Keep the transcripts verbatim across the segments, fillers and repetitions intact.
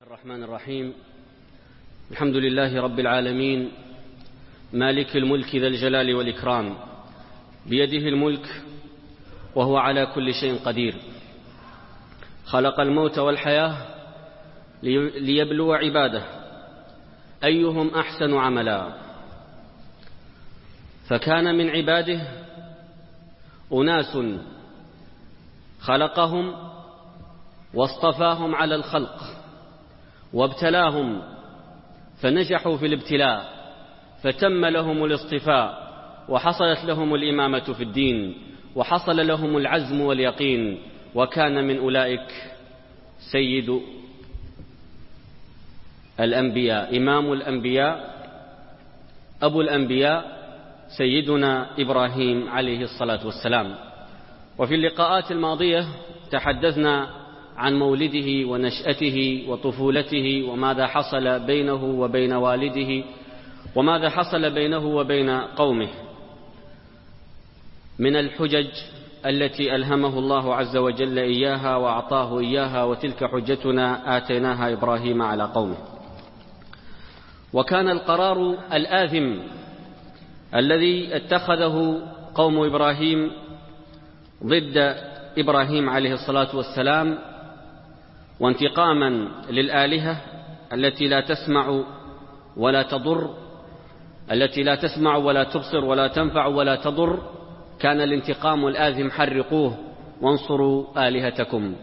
الرحمن الرحيم. الحمد لله رب العالمين، مالك الملك ذا الجلال والإكرام، بيده الملك وهو على كل شيء قدير. خلق الموت والحياة ليبلو عباده أيهم أحسن عملا، فكان من عباده أناس خلقهم واصطفاهم على الخلق وابتلاهم فنجحوا في الابتلاء، فتم لهم الاصطفاء وحصلت لهم الإمامة في الدين وحصل لهم العزم واليقين، وكان من أولئك سيد الأنبياء، إمام الأنبياء، أبو الأنبياء، سيدنا إبراهيم عليه الصلاة والسلام. وفي اللقاءات الماضية تحدثنا عن مولده ونشأته وطفولته وماذا حصل بينه وبين والده وماذا حصل بينه وبين قومه من الحجج التي ألهمه الله عز وجل إياها وأعطاه إياها، وتلك حجتنا آتيناها إبراهيم على قومه. وكان القرار الآثم الذي اتخذه قوم إبراهيم ضد إبراهيم عليه الصلاة والسلام، وانتقاما للآلهة التي لا تسمع ولا تضر، التي لا تسمع ولا تبصر ولا تنفع ولا تضر، كان الانتقام الآثم حرقوه وانصروا آلهتكم.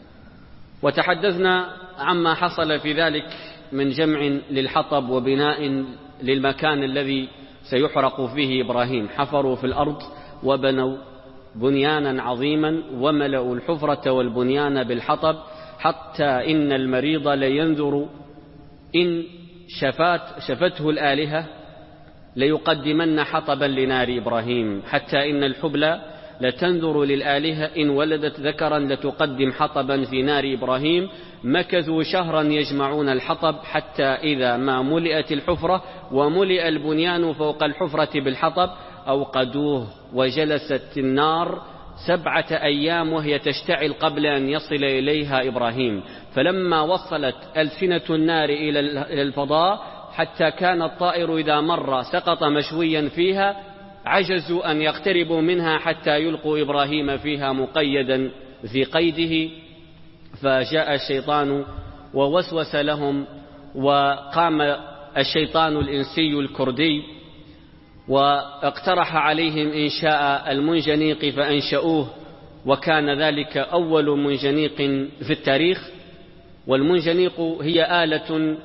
وتحدثنا عما حصل في ذلك من جمع للحطب وبناء للمكان الذي سيحرق فيه إبراهيم. حفروا في الأرض وبنوا بنيانا عظيما وملأوا الحفرة والبنيان بالحطب، حتى إن المريض لينذر إن شفات شفته الآلهة ليقدمن حطبا لنار إبراهيم، حتى إن الحبلى لتنذر للآلهة إن ولدت ذكرا لتقدم حطبا في نار إبراهيم. مكثوا شهرا يجمعون الحطب، حتى إذا ما ملئت الحفرة وملئ البنيان فوق الحفرة بالحطب أوقدوه، وجلست النار سبعة أيام وهي تشتعل قبل أن يصل إليها إبراهيم. فلما وصلت ألسنة النار إلى الفضاء حتى كان الطائر إذا مر سقط مشويا فيها، عجزوا أن يقتربوا منها حتى يلقوا إبراهيم فيها مقيدا في قيده. فجاء الشيطان ووسوس لهم، وقام الشيطان الإنسي الكردي واقترح عليهم إنشاء المنجنيق فأنشأوه، وكان ذلك أول منجنيق في التاريخ. والمنجنيق هي آلة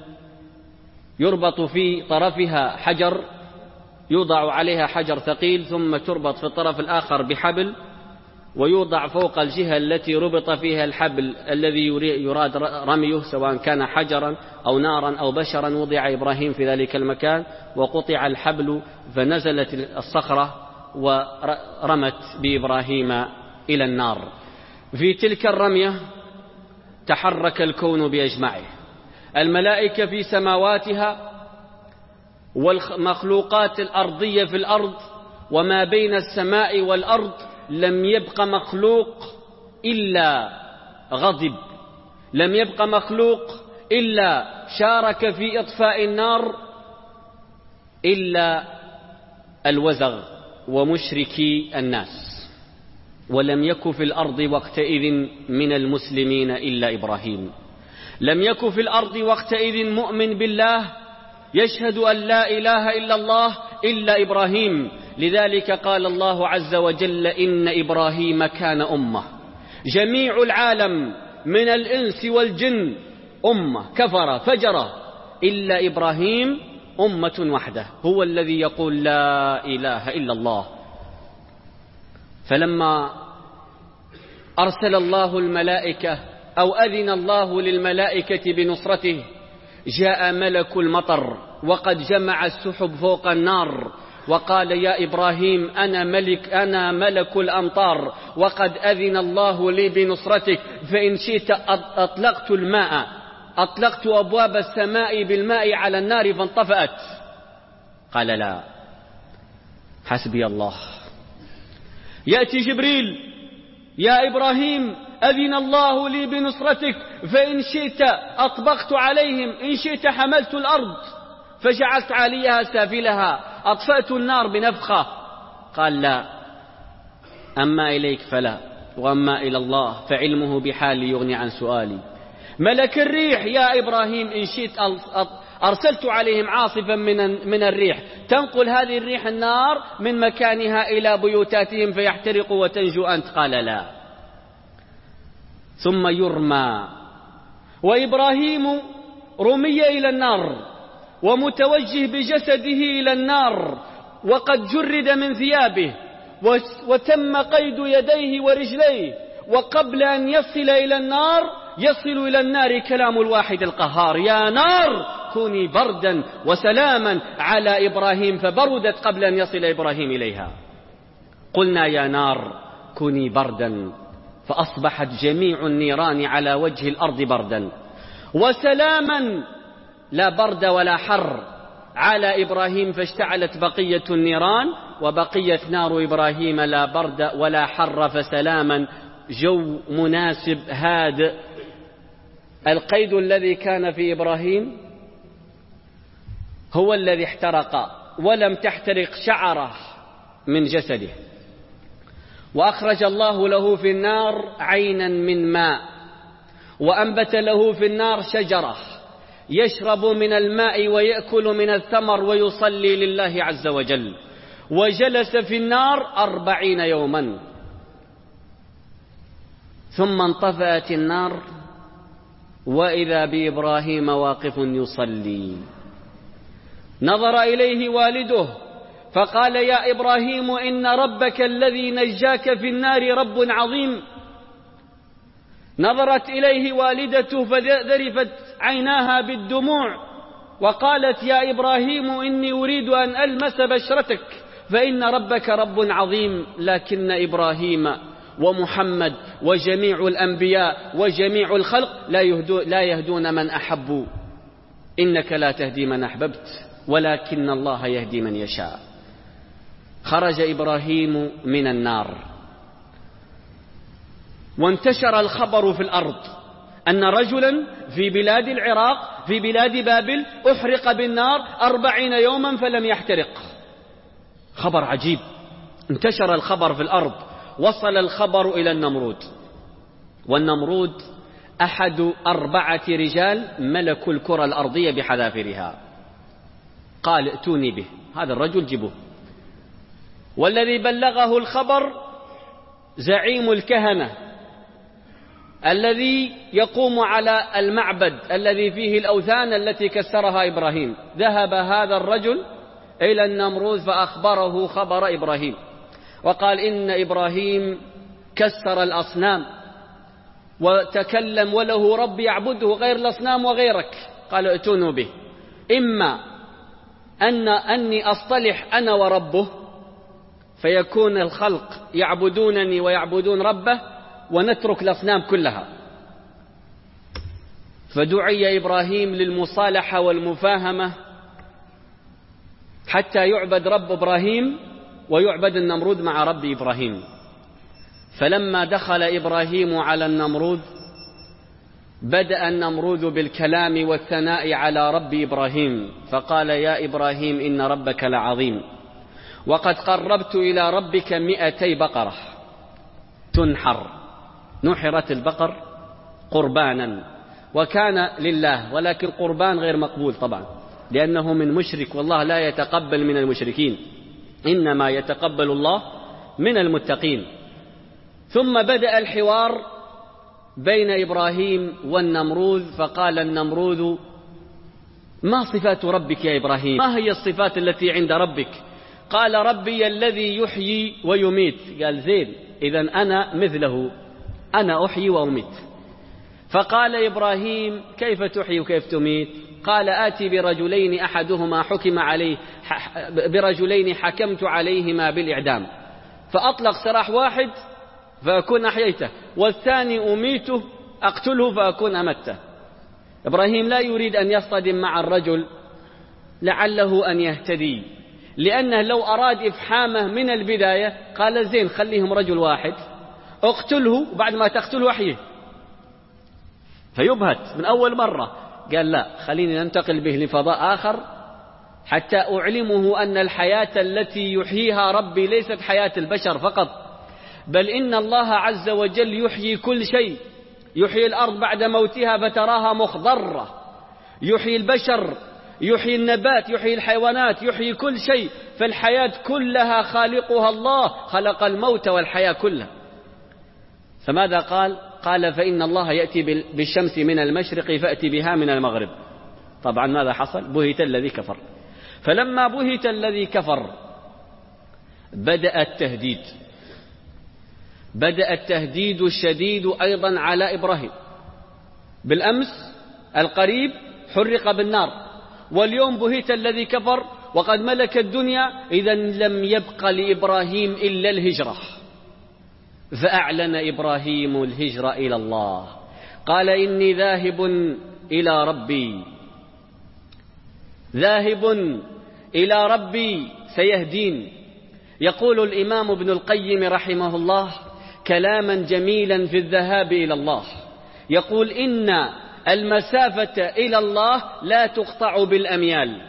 يربط في طرفها حجر، يوضع عليها حجر ثقيل ثم تربط في الطرف الآخر بحبل، ويوضع فوق الجهة التي ربط فيها الحبل الذي يراد رميه، سواء كان حجرا أو نارا أو بشرا. وضع إبراهيم في ذلك المكان وقطع الحبل، فنزلت الصخرة ورمت بإبراهيم إلى النار. في تلك الرمية تحرك الكون بأجمعه، الملائكة في سماواتها والمخلوقات الأرضية في الأرض، وما بين السماء والأرض لم يبق مخلوق إلا غضب، لم يبق مخلوق إلا شارك في إطفاء النار، إلا الوزغ ومشركي الناس. ولم يك في الأرض وقتئذ من المسلمين إلا إبراهيم، لم يك في الأرض وقتئذ مؤمن بالله يشهد أن لا إله إلا الله إلا إبراهيم. لذلك قال الله عز وجل: إن إبراهيم كان أمة، جميع العالم من الإنس والجن أمة كفر فجر، إلا إبراهيم أمة وحده، هو الذي يقول لا إله إلا الله. فلما أرسل الله الملائكة أو أذن الله للملائكة بنصرته، جاء ملك المطر وقد جمع السحب فوق النار وقال: يا إبراهيم أنا ملك أنا ملك الأمطار، وقد أذن الله لي بنصرتك، فإن شئت أطلقت الماء، أطلقت أبواب السماء بالماء على النار فانطفأت. قال: لا، حسبي الله. يأتي جبريل: يا إبراهيم أذن الله لي بنصرتك، فإن شئت أطبقت عليهم، إن شئت حملت الأرض فجعلت عاليها سافلها، أطفأت النار بنفخة. قال لا، أما إليك فلا، وأما إلى الله فعلمه بحالي يغني عن سؤالي. ملك الريح يا إبراهيم إن شئت أرسلت عليهم عاصفا من الريح تنقل هذه الريح النار من مكانها إلى بيوتاتهم فيحترقوا وتنجو أنت. قال لا. ثم يرمى، وإبراهيم رمي إلى النار ومتوجه بجسده إلى النار وقد جرد من ثيابه وتم قيد يديه ورجليه، وقبل أن يصل إلى النار يصل إلى النار كلام الواحد القهار: يا نار كوني بردا وسلاما على إبراهيم، فبردت قبل أن يصل إبراهيم إليها. قلنا يا نار كوني بردا، فأصبحت جميع النيران على وجه الأرض بردا، وسلاما لا برد ولا حر على إبراهيم، فاشتعلت بقية النيران وبقيت نار إبراهيم لا برد ولا حر فسلاما، جو مناسب هادئ. القيد الذي كان في إبراهيم هو الذي احترق ولم تحترق شعره من جسده، وأخرج الله له في النار عينا من ماء، وأنبت له في النار شجرة يشرب من الماء ويأكل من الثمر ويصلي لله عز وجل، وجلس في النار أربعين يوما، ثم انطفأت النار وإذا بإبراهيم واقف يصلي. نظر إليه والده فقال: يا إبراهيم إن ربك الذي نجاك في النار رب عظيم. نظرت إليه والدته فذرفت عيناها بالدموع وقالت: يا إبراهيم إني أريد أن ألمس بشرتك فإن ربك رب عظيم. لكن إبراهيم ومحمد وجميع الأنبياء وجميع الخلق لا يهدون من أحبوا. إنك لا تهدي من أحببت ولكن الله يهدي من يشاء. خرج إبراهيم من النار، وانتشر الخبر في الأرض أن رجلا في بلاد العراق في بلاد بابل أحرق بالنار أربعين يوما فلم يحترق. خبر عجيب، انتشر الخبر في الأرض، وصل الخبر إلى النمرود. والنمرود أحد أربعة رجال ملكوا الكرة الأرضية بحذافيرها. قال: ائتوني به، هذا الرجل جيبوه. والذي بلغه الخبر زعيم الكهنة الذي يقوم على المعبد الذي فيه الأوثان التي كسرها إبراهيم. ذهب هذا الرجل إلى النمرود فأخبره خبر إبراهيم، وقال: إن إبراهيم كسر الأصنام وتكلم وله رب يعبده غير الأصنام وغيرك. قال: ائتونوا به، إما أن أني أصطلح أنا وربه فيكون الخلق يعبدونني ويعبدون ربه ونترك الأصنام كلها. فدعي إبراهيم للمصالحة والمفاهمة حتى يعبد رب إبراهيم ويعبد النمرود مع رب إبراهيم. فلما دخل إبراهيم على النمرود بدأ النمرود بالكلام والثناء على رب إبراهيم، فقال: يا إبراهيم إن ربك لعظيم، وقد قربت إلى ربك مئتي بقرة تنحر. نحرت البقر قربانا وكان لله، ولكن قربان غير مقبول طبعا لأنه من مشرك، والله لا يتقبل من المشركين، إنما يتقبل الله من المتقين. ثم بدأ الحوار بين إبراهيم والنمرود، فقال النمرود: ما صفات ربك يا إبراهيم؟ ما هي الصفات التي عند ربك؟ قال: ربي الذي يحيي ويميت. قال: زين، إذن أنا مثله، أنا أحيي وأميت. فقال إبراهيم: كيف تحيي وكيف تميت؟ قال: آتي برجلين أحدهما حكم عليه برجلين حكمت عليهما بالإعدام، فأطلق سراح واحد فأكون أحييته، والثاني أميته أقتله فأكون أمته. إبراهيم لا يريد أن يصطدم مع الرجل لعله أن يهتدي، لأنه لو أراد إفحامه من البداية قال: زين، خليهم رجل واحد اقتله وبعد ما تقتله أحيه، فيبهت من أول مرة. قال لا، خليني ننتقل به لفضاء آخر حتى أعلمه أن الحياة التي يحييها ربي ليست حياة البشر فقط، بل إن الله عز وجل يحيي كل شيء. يحيي الأرض بعد موتها فتراها مخضرة، يحيي البشر، يحيي النبات، يحيي الحيوانات، يحيي كل شيء. فالحياة كلها خالقها الله، خلق الموت والحياة كلها. فماذا قال؟ قال فإن الله يأتي بالشمس من المشرق فأتي بها من المغرب. طبعا ماذا حصل؟ بهت الذي كفر. فلما بهت الذي كفر بدأ التهديد، بدأ التهديد الشديد أيضا على إبراهيم. بالأمس القريب حرق بالنار، واليوم بهت الذي كفر وقد ملك الدنيا. إذا لم يبق لإبراهيم إلا الهجرة، فأعلن إبراهيم الهجرة إلى الله. قال إني ذاهب إلى ربي، ذاهب إلى ربي سيهدين. يقول الإمام ابن القيم رحمه الله كلاما جميلا في الذهاب إلى الله، يقول إن المسافة إلى الله لا تقطع بالأميال،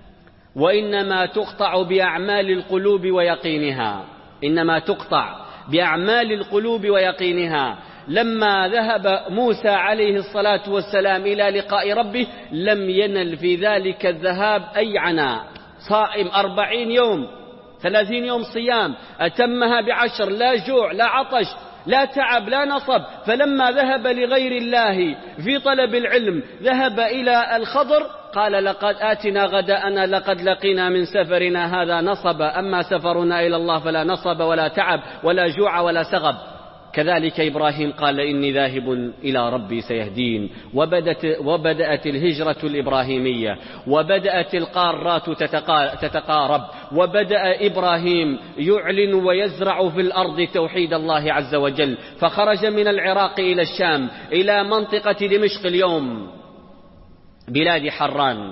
وإنما تقطع بأعمال القلوب ويقينها، إنما تقطع بأعمال القلوب ويقينها. لما ذهب موسى عليه الصلاة والسلام إلى لقاء ربه لم ينل في ذلك الذهاب أي عناء، صائم أربعين يوم، ثلاثين يوم صيام، أتمها بعشر، لا جوع لا عطش لا تعب لا نصب. فلما ذهب لغير الله في طلب العلم ذهب إلى الخضر قال لقد آتنا غداءنا لقد لقينا من سفرنا هذا نصب، أما سفرنا إلى الله فلا نصب ولا تعب ولا جوع ولا سغب. كذلك إبراهيم قال إني ذاهب إلى ربي سيهدين. وبدت, وبدأت الهجرة الإبراهيمية، وبدأت القارات تتقارب، وبدأ إبراهيم يعلن ويزرع في الأرض توحيد الله عز وجل. فخرج من العراق إلى الشام إلى منطقة دمشق اليوم بلاد حران،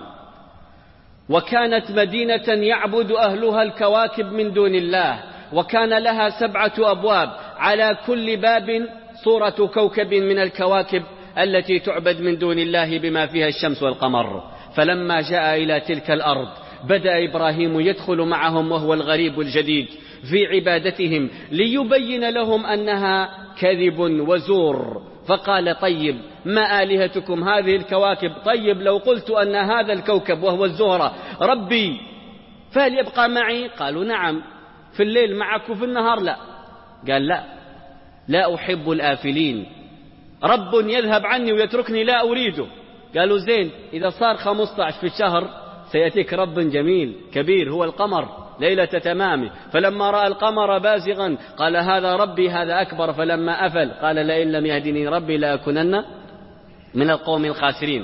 وكانت مدينة يعبد أهلها الكواكب من دون الله، وكان لها سبعة أبواب، على كل باب صورة كوكب من الكواكب التي تعبد من دون الله بما فيها الشمس والقمر. فلما جاء إلى تلك الأرض بدأ إبراهيم يدخل معهم وهو الغريب الجديد في عبادتهم ليبين لهم أنها كذب وزور. فقال طيب ما آلهتكم هذه الكواكب؟ طيب لو قلت أن هذا الكوكب وهو الزهرة ربي فهل يبقى معي؟ قالوا نعم، في الليل معك وفي النهار لا. قال لا، لا أحب الآفلين، رب يذهب عني ويتركني لا أريده. قالوا زين، إذا صار خمسة عشر في الشهر سيأتيك رب جميل كبير هو القمر ليلة تمامه. فلما رأى القمر بازغا قال هذا ربي هذا أكبر. فلما أفل قال لئن لم يهدني ربي لأكونن من القوم الخاسرين.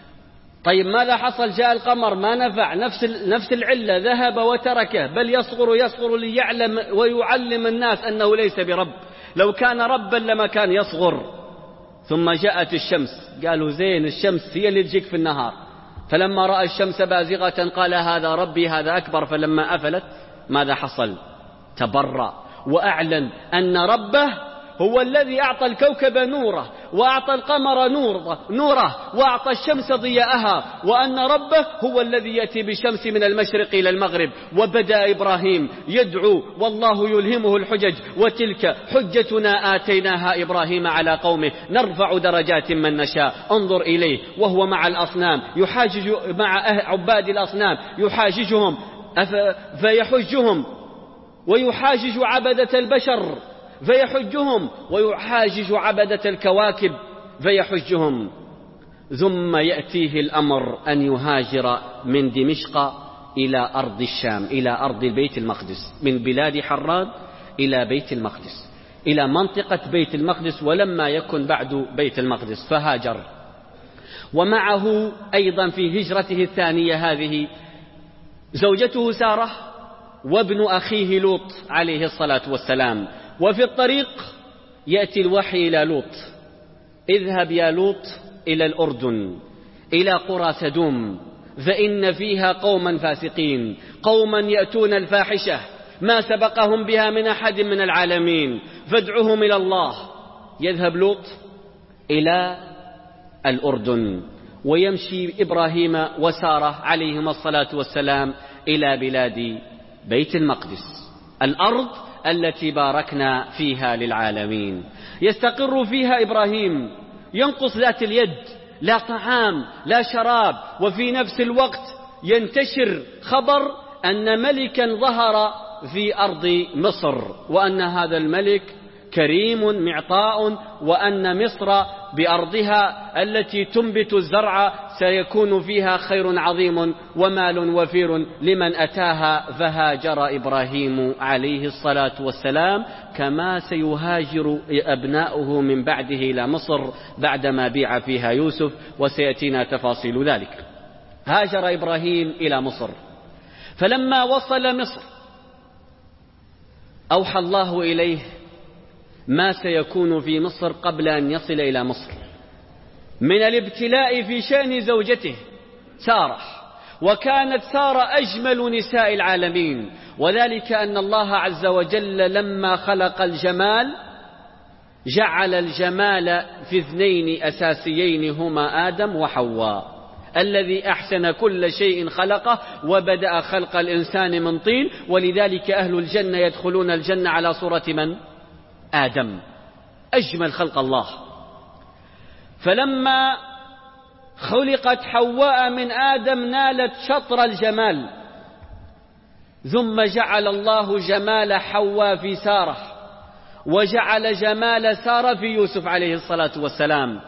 طيب ماذا حصل؟ جاء القمر ما نفع، نفس نفس العلة، ذهب وتركه، بل يصغر يصغر ليعلم ويعلم الناس أنه ليس برب. لو كان ربا لما كان يصغر. ثم جاءت الشمس، قالوا زين الشمس هي اللي تجيك في النهار. فلما رأى الشمس بازغة قال هذا ربي هذا أكبر. فلما أفلت ماذا حصل؟ تبرأ وأعلن أن ربه هو الذي أعطى الكوكب نوره، وأعطى القمر نوره, نوره وأعطى الشمس ضياءها، وأن ربه هو الذي يأتي بالشمس من المشرق إلى المغرب. وبدأ إبراهيم يدعو والله يلهمه الحجج. وتلك حجتنا آتيناها إبراهيم على قومه نرفع درجات من نشاء. انظر إليه وهو مع الأصنام يحاجج، مع عباد الأصنام يحاججهم فيحجهم، ويحاجج عبدة البشر فيحجهم، ويحاجج عبدة الكواكب فيحجهم. ثم يأتيه الأمر أن يهاجر من دمشق إلى أرض الشام، إلى أرض البيت المقدس، من بلاد حران إلى بيت المقدس، إلى منطقة بيت المقدس، ولما يكن بعد بيت المقدس فهاجر. ومعه أيضا في هجرته الثانية هذه زوجته سارة وابن أخيه لوط عليه الصلاة والسلام. وفي الطريق يأتي الوحي إلى لوط: اذهب يا لوط إلى الأردن إلى قرى سدوم، فإن فيها قوما فاسقين، قوما يأتون الفاحشة ما سبقهم بها من أحد من العالمين، فادعهم إلى الله. يذهب لوط إلى الأردن، ويمشي إبراهيم وسارة عليهما الصلاة والسلام إلى بلاد بيت المقدس، الأرض التي باركنا فيها للعالمين. يستقر فيها إبراهيم، ينقص ذات اليد، لا طعام لا شراب، وفي نفس الوقت ينتشر خبر أن ملكا ظهر في أرض مصر، وأن هذا الملك كريم معطاء، وأن مصر بأرضها التي تنبت الزرع سيكون فيها خير عظيم ومال وفير لمن أتاها. فهاجر إبراهيم عليه الصلاة والسلام كما سيهاجر أبناؤه من بعده إلى مصر بعدما بيع فيها يوسف، وسيأتينا تفاصيل ذلك. هاجر إبراهيم إلى مصر، فلما وصل مصر أوحى الله إليه ما سيكون في مصر قبل أن يصل إلى مصر من الابتلاء في شأن زوجته سارة. وكانت سارة أجمل نساء العالمين، وذلك أن الله عز وجل لما خلق الجمال جعل الجمال في اثنين أساسيين هما آدم وحواء، الذي أحسن كل شيء خلقه وبدأ خلق الإنسان من طين. ولذلك أهل الجنة يدخلون الجنة على صورة من؟ آدم، أجمل خلق الله. فلما خلقت حواء من آدم نالت شطر الجمال، ثم جعل الله جمال حواء في سارة، وجعل جمال سارة في يوسف عليه الصلاة والسلام.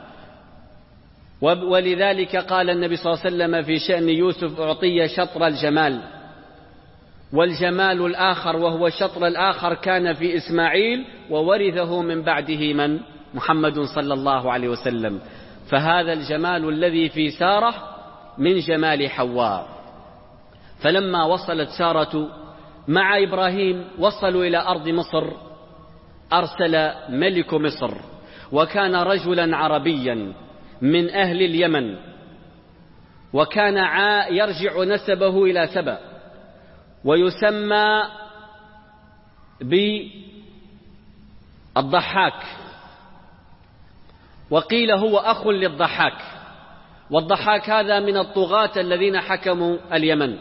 ولذلك قال النبي صلى الله عليه وسلم في شأن يوسف: أعطي شطر الجمال. والجمال الآخر وهو الشطر الآخر كان في إسماعيل، وورثه من بعده من؟ محمد صلى الله عليه وسلم. فهذا الجمال الذي في سارة من جمال حواء. فلما وصلت سارة مع إبراهيم وصلوا إلى أرض مصر، أرسل ملك مصر، وكان رجلا عربيا من أهل اليمن، وكان يرجع نسبه إلى سبأ، ويسمى بالضحاك، وقيل هو أخ للضحاك. والضحاك هذا من الطغاة الذين حكموا اليمن.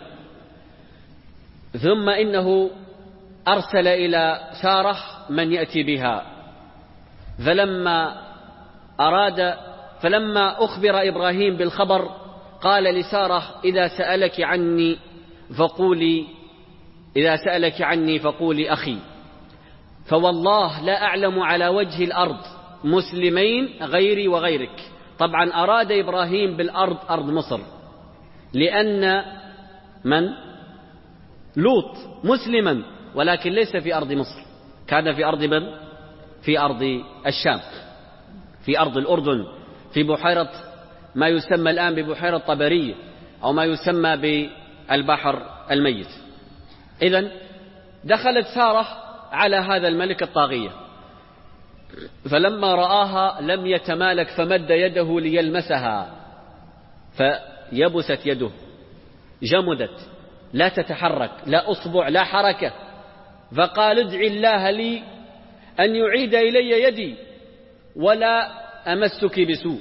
ثم إنه أرسل إلى سارة من يأتي بها، فلما أراد فلما أخبر إبراهيم بالخبر قال لسارة: إذا سألك عني فقولي إذا سألك عني فقولي أخي. فوالله لا أعلم على وجه الأرض مسلمين غيري وغيرك. طبعا أراد إبراهيم بالأرض أرض مصر، لأن من؟ لوط مسلما، ولكن ليس في أرض مصر، كان في أرض من؟ في أرض الشام، في أرض الأردن، في بحيرة ما يسمى الآن ببحيرة طبرية، أو ما يسمى بالبحر الميت. إذن دخلت سارة على هذا الملك الطاغية، فلما رآها لم يتمالك فمد يده ليلمسها، فيبست يده، جمدت، لا تتحرك، لا أصبع لا حركة. فقال: ادع الله لي أن يعيد إلي يدي ولا أمسك بسوء.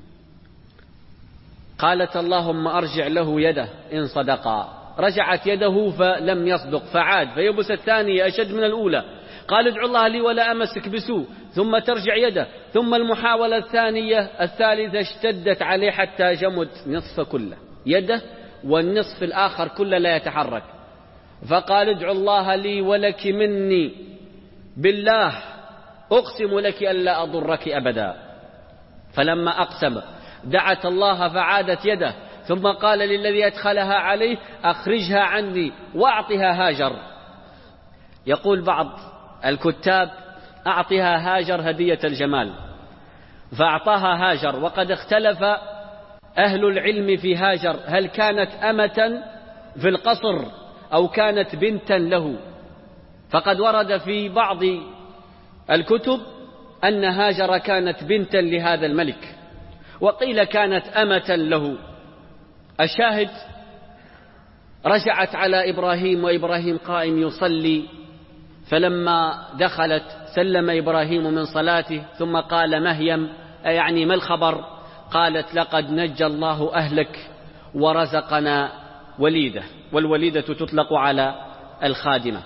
قالت: اللهم أرجع له يده إن صدقا. رجعت يده فلم يصدق، فعاد فيبس الثانية أشد من الأولى. قال: ادع الله لي ولا أمسك بسوء، ثم ترجع يده، ثم المحاولة الثانية الثالثة اشتدت عليه حتى جمد نصف كله يده، والنصف الآخر كله لا يتحرك. فقال: ادع الله لي ولك مني بالله أقسم لك ألا أضرك أبدا. فلما أقسم دعت الله فعادت يده، ثم قال للذي أدخلها عليه: أخرجها عني وأعطها هاجر. يقول بعض الكتاب: أعطها هاجر هدية الجمال، فأعطاها هاجر. وقد اختلف أهل العلم في هاجر، هل كانت أمة في القصر أو كانت بنتا له. فقد ورد في بعض الكتب أن هاجر كانت بنتا لهذا الملك، وقيل كانت أمة له. الشاهد رجعت على إبراهيم وإبراهيم قائم يصلي، فلما دخلت سلم إبراهيم من صلاته ثم قال مهيم يعني ما الخبر؟ قالت لقد نجى الله أهلك ورزقنا وليدة، والوليدة تطلق على الخادمة.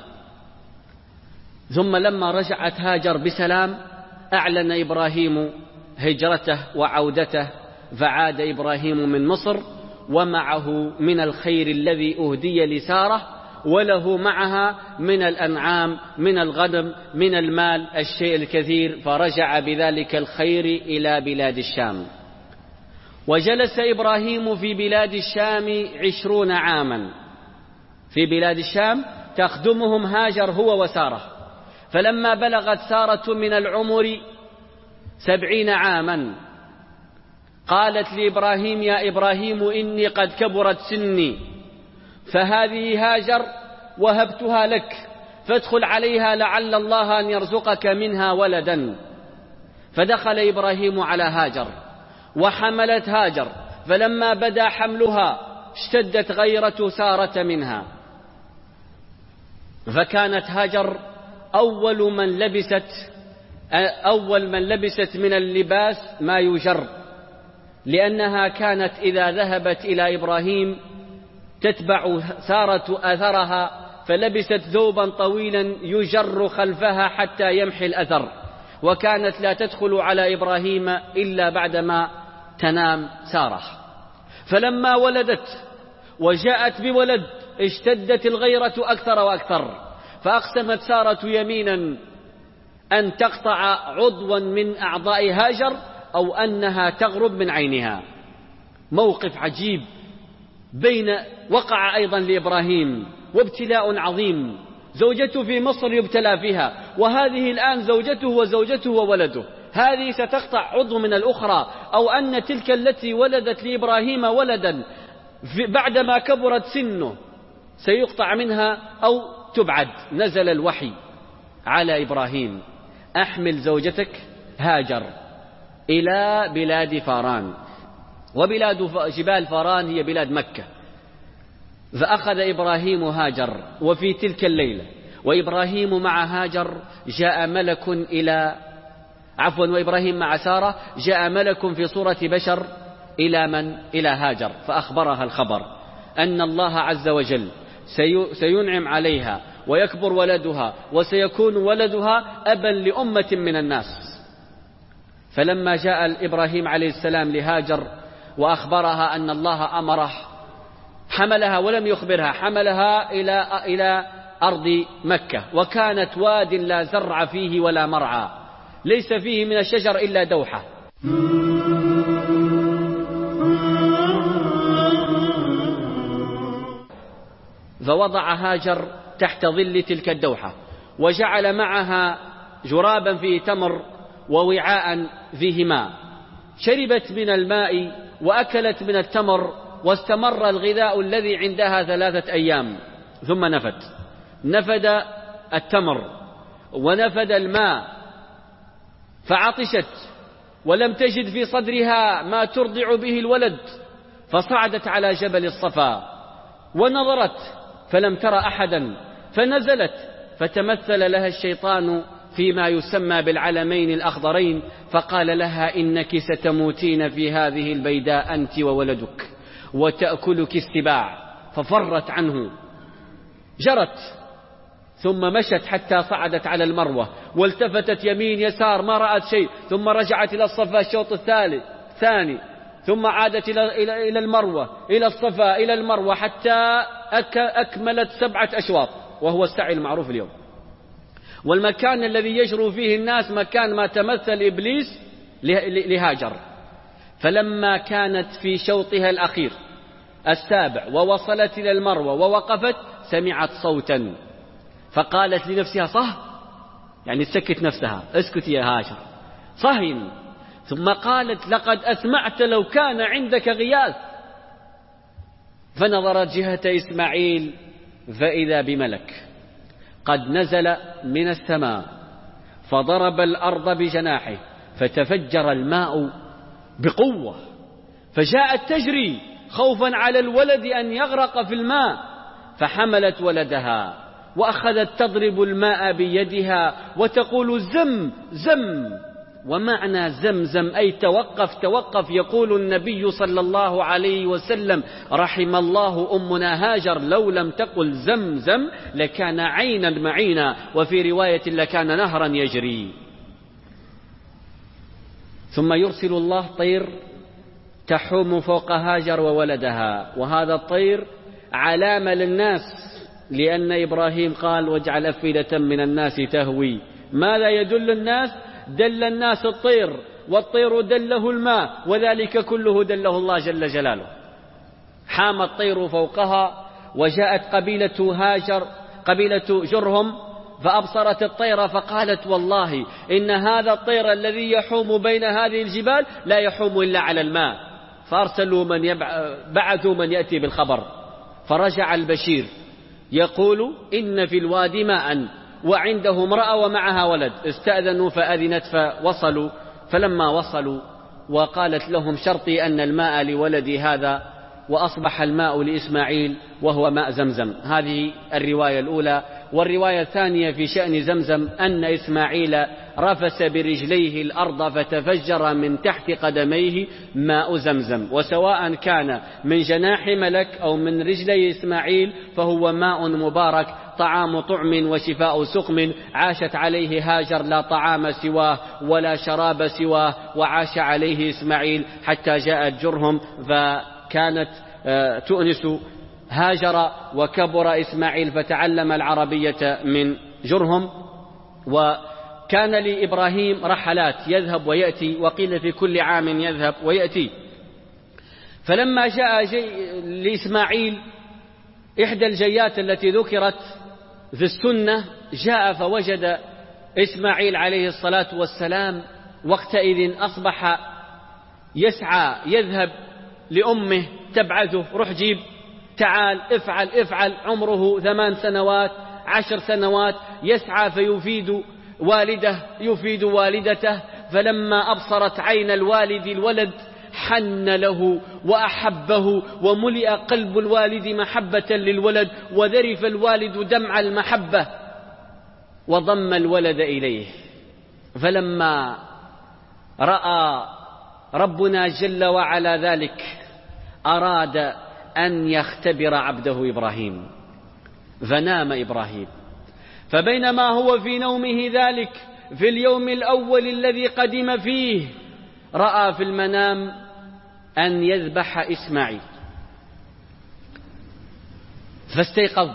ثم لما رجعت هاجر بسلام أعلن إبراهيم هجرته وعودته، فعاد إبراهيم من مصر ومعه من الخير الذي أهدي لسارة، وله معها من الأنعام من الغنم من المال الشيء الكثير، فرجع بذلك الخير إلى بلاد الشام. وجلس إبراهيم في بلاد الشام عشرون عاما، في بلاد الشام تخدمهم هاجر هو وسارة. فلما بلغت سارة من العمر سبعين عاما قالت لإبراهيم يا إبراهيم إني قد كبرت سني، فهذه هاجر وهبتها لك، فادخل عليها لعل الله أن يرزقك منها ولدا. فدخل إبراهيم على هاجر وحملت هاجر، فلما بدا حملها اشتدت غيرة سارة منها، فكانت هاجر أول من لبست أول من لبست من اللباس ما يجر، لأنها كانت إذا ذهبت إلى إبراهيم تتبع سارة أثرها، فلبست ثوبا طويلا يجر خلفها حتى يمحي الأثر، وكانت لا تدخل على إبراهيم إلا بعدما تنام سارة. فلما ولدت وجاءت بولد اشتدت الغيرة أكثر وأكثر، فأقسمت سارة يمينا أن تقطع عضوا من أعضاء هاجر أو أنها تغرب من عينها. موقف عجيب بين وقع أيضا لإبراهيم، وابتلاء عظيم، زوجته في مصر يبتلى فيها، وهذه الآن زوجته وزوجته وولده، هذه ستقطع عضو من الأخرى، أو أن تلك التي ولدت لإبراهيم ولدا بعدما كبرت سنه سيقطع منها أو تبعد. نزل الوحي على إبراهيم أحمل زوجتك هاجر إلى بلاد فاران، وبلاد جبال فاران هي بلاد مكة. فأخذ إبراهيم هاجر، وفي تلك الليلة وإبراهيم مع هاجر جاء ملك إلى عفوا وإبراهيم مع سارة جاء ملك في صورة بشر إلى من؟ إلى هاجر، فأخبرها الخبر أن الله عز وجل سينعم عليها ويكبر ولدها وسيكون ولدها أبا لأمة من الناس. فلما جاء إبراهيم عليه السلام لهاجر وأخبرها أن الله أمره حملها، ولم يخبرها، حملها إلى إلى أرض مكة، وكانت واد لا زرع فيه ولا مرعى، ليس فيه من الشجر إلا دوحة. فوضع هاجر تحت ظل تلك الدوحة، وجعل معها جرابا فيه تمر ووعاء فيه ماء، شربت من الماء وأكلت من التمر، واستمر الغذاء الذي عندها ثلاثة أيام، ثم نفد نفد التمر ونفد الماء، فعطشت ولم تجد في صدرها ما ترضع به الولد، فصعدت على جبل الصفا ونظرت فلم تر أحدا، فنزلت فتمثل لها الشيطان فيما يسمى بالعلمين الأخضرين، فقال لها إنك ستموتين في هذه البيداء أنت وولدك وتأكلك السباع، ففرت عنه جرت، ثم مشت حتى صعدت على المروة، والتفتت يمين يسار ما رأت شيء، ثم رجعت إلى الصفا الشوط الثالث ثاني، ثم عادت إلى, إلى, إلى المروة إلى الصفا إلى المروة حتى أك أكملت سبعة أشواط، وهو السعي المعروف اليوم. والمكان الذي يجروا فيه الناس مكان ما تمثل إبليس لهاجر. فلما كانت في شوطها الأخير السابع ووصلت إلى المروة ووقفت سمعت صوتا، فقالت لنفسها صه، يعني سكت نفسها، اسكت يا هاجر صهين. ثم قالت لقد أسمعت لو كان عندك غياث، فنظرت جهة إسماعيل فإذا بملك قد نزل من السماء فضرب الأرض بجناحه فتفجر الماء بقوة، فجاءت تجري خوفا على الولد أن يغرق في الماء، فحملت ولدها وأخذت تضرب الماء بيدها وتقول زم زم. ومعنى زمزم أي توقف توقف. يقول النبي صلى الله عليه وسلم رحم الله أمنا هاجر لو لم تقل زمزم لكان عينا معينا، وفي رواية لكان نهرا يجري. ثم يرسل الله طير تحوم فوق هاجر وولدها، وهذا الطير علامة للناس، لأن إبراهيم قال واجعل أفئدة من الناس تهوي. ماذا يدل الناس؟ دل الناس الطير، والطير دله الماء، وذلك كله دله الله جل جلاله. حام الطير فوقها، وجاءت قبيلة هاجر قبيلة جرهم فأبصرت الطير فقالت والله إن هذا الطير الذي يحوم بين هذه الجبال لا يحوم إلا على الماء. فأرسلوا من يبع... بعثوا من يأتي بالخبر، فرجع البشير يقول إن في الوادي ماء وعنده امرأة ومعها ولد. استأذنوا فأذنت فوصلوا، فلما وصلوا وقالت لهم شرطي أن الماء لولدي هذا، وأصبح الماء لإسماعيل وهو ماء زمزم. هذه الرواية الأولى. والرواية الثانية في شأن زمزم أن إسماعيل رفس برجليه الأرض فتفجر من تحت قدميه ماء زمزم، وسواء كان من جناح ملك أو من رجلي إسماعيل فهو ماء مبارك طعام طعم وشفاء سقم. عاشت عليه هاجر لا طعام سواه ولا شراب سواه، وعاش عليه إسماعيل حتى جاءت جرهم فكانت تؤنس هاجر، وكبر إسماعيل فتعلم العربية من جرهم. وكان لإبراهيم رحلات يذهب ويأتي، وقيل في كل عام يذهب ويأتي. فلما جاء لإسماعيل إحدى الجيات التي ذكرت في السنة جاء فوجد إسماعيل عليه الصلاة والسلام وقتئذ أصبح يسعى يذهب لأمه تبعثه روح جيب تعال افعل افعل. عمره ثمان سنوات عشر سنوات يسعى فيفيد والده يفيد والدته. فلما أبصرت عين الوالد الولد حن له وأحبه، وملئ قلب الوالد محبة للولد، وذرف الوالد دمع المحبة وضم الولد إليه. فلما رأى ربنا جل وعلا ذلك أراد أن يختبر عبده إبراهيم، فنام إبراهيم. فبينما هو في نومه ذلك في اليوم الأول الذي قدم فيه رأى في المنام أن يذبح إسماعيل، فاستيقظ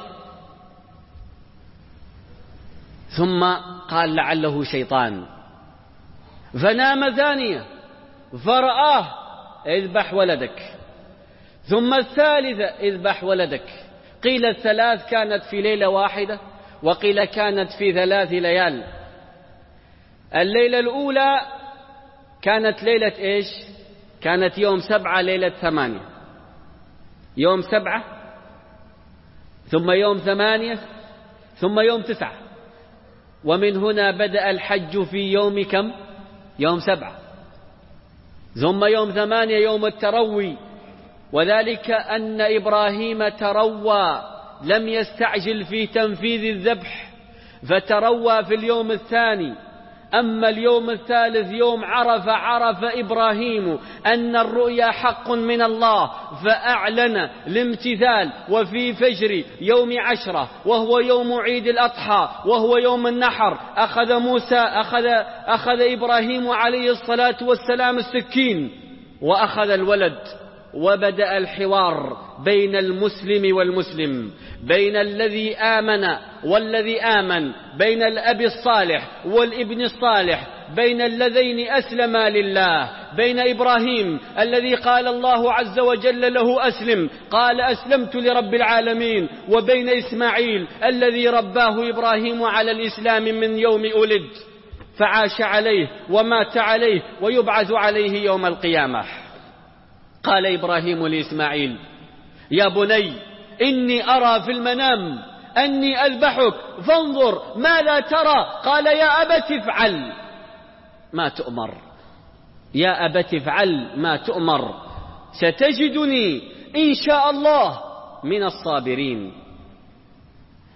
ثم قال لعله شيطان، فنام ثانية فرآه اذبح ولدك، ثم الثالثة اذبح ولدك. قيل الثلاث كانت في ليلة واحدة، وقيل كانت في ثلاث ليال. الليلة الأولى كانت ليلة إيش؟ كانت يوم سبعة ليلة ثمانية، يوم سبعة ثم يوم ثمانية ثم يوم تسعة، ومن هنا بدأ الحج في يوم كم؟ يوم سبعة، ثم يوم ثمانية يوم التروي، وذلك أن إبراهيم تروى لم يستعجل في تنفيذ الذبح فتروى في اليوم الثاني. أما اليوم الثالث يوم عرفة عرف إبراهيم أن الرؤيا حق من الله فأعلن الامتثال. وفي فجر يوم عشرة وهو يوم عيد الأضحى وهو يوم النحر أخذ موسى أخذ, أخذ إبراهيم عليه الصلاة والسلام السكين وأخذ الولد، وبدأ الحوار بين المسلم والمسلم، بين الذي آمن والذي آمن، بين الأب الصالح والابن الصالح، بين اللذين أسلما لله، بين إبراهيم الذي قال الله عز وجل له أسلم قال أسلمت لرب العالمين، وبين إسماعيل الذي رباه إبراهيم على الإسلام من يوم أولد فعاش عليه ومات عليه ويبعث عليه يوم القيامة. قال إبراهيم لإسماعيل يا بني إني أرى في المنام أني أذبحك فانظر ماذا ترى؟ قال يا أبت افعل ما تؤمر، يا أبت افعل ما تؤمر ستجدني إن شاء الله من الصابرين.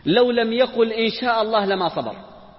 لو لم يقل إن شاء الله لما صبر،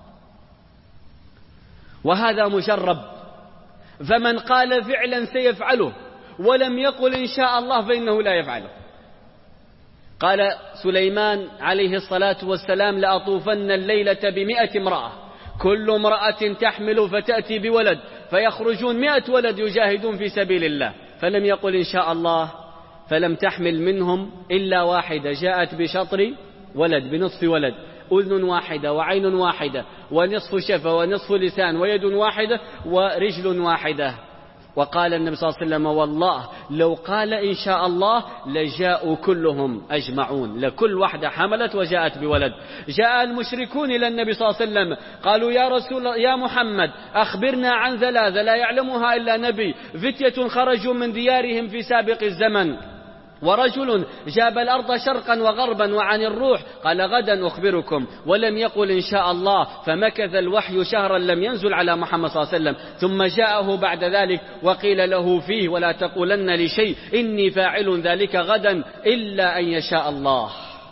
وهذا مجرب. فمن قال فعلا سيفعله ولم يقل إن شاء الله فإنه لا يفعله. قال سليمان عليه الصلاة والسلام: لأطوفن الليلة بمئة امرأة كل امرأة تحمل فتأتي بولد فيخرجون مئة ولد يجاهدون في سبيل الله، فلم يقل إن شاء الله، فلم تحمل منهم إلا واحدة جاءت بشطر ولد، بنصف ولد، أذن واحدة وعين واحدة ونصف شفة ونصف لسان ويد واحدة ورجل واحدة. وقال النبي صلى الله عليه وسلم: والله لو قال إن شاء الله لجاءوا كلهم أجمعون، لكل واحدة حملت وجاءت بولد. جاء المشركون إلى النبي صلى الله عليه وسلم قالوا: يا رسول يا محمد أخبرنا عن ثلاثة لا يعلمها إلا نبي، فتية خرجوا من ديارهم في سابق الزمن، ورجل جاب الأرض شرقا وغربا وعن الروح، قال: غدا أخبركم. ولم يقل إن شاء الله، فمكث الوحي شهرا لم ينزل على محمد صلى الله عليه وسلم، ثم جاءه بعد ذلك وقيل له فيه: ولا تقولن لشيء إني فاعل ذلك غدا إلا أن يشاء الله.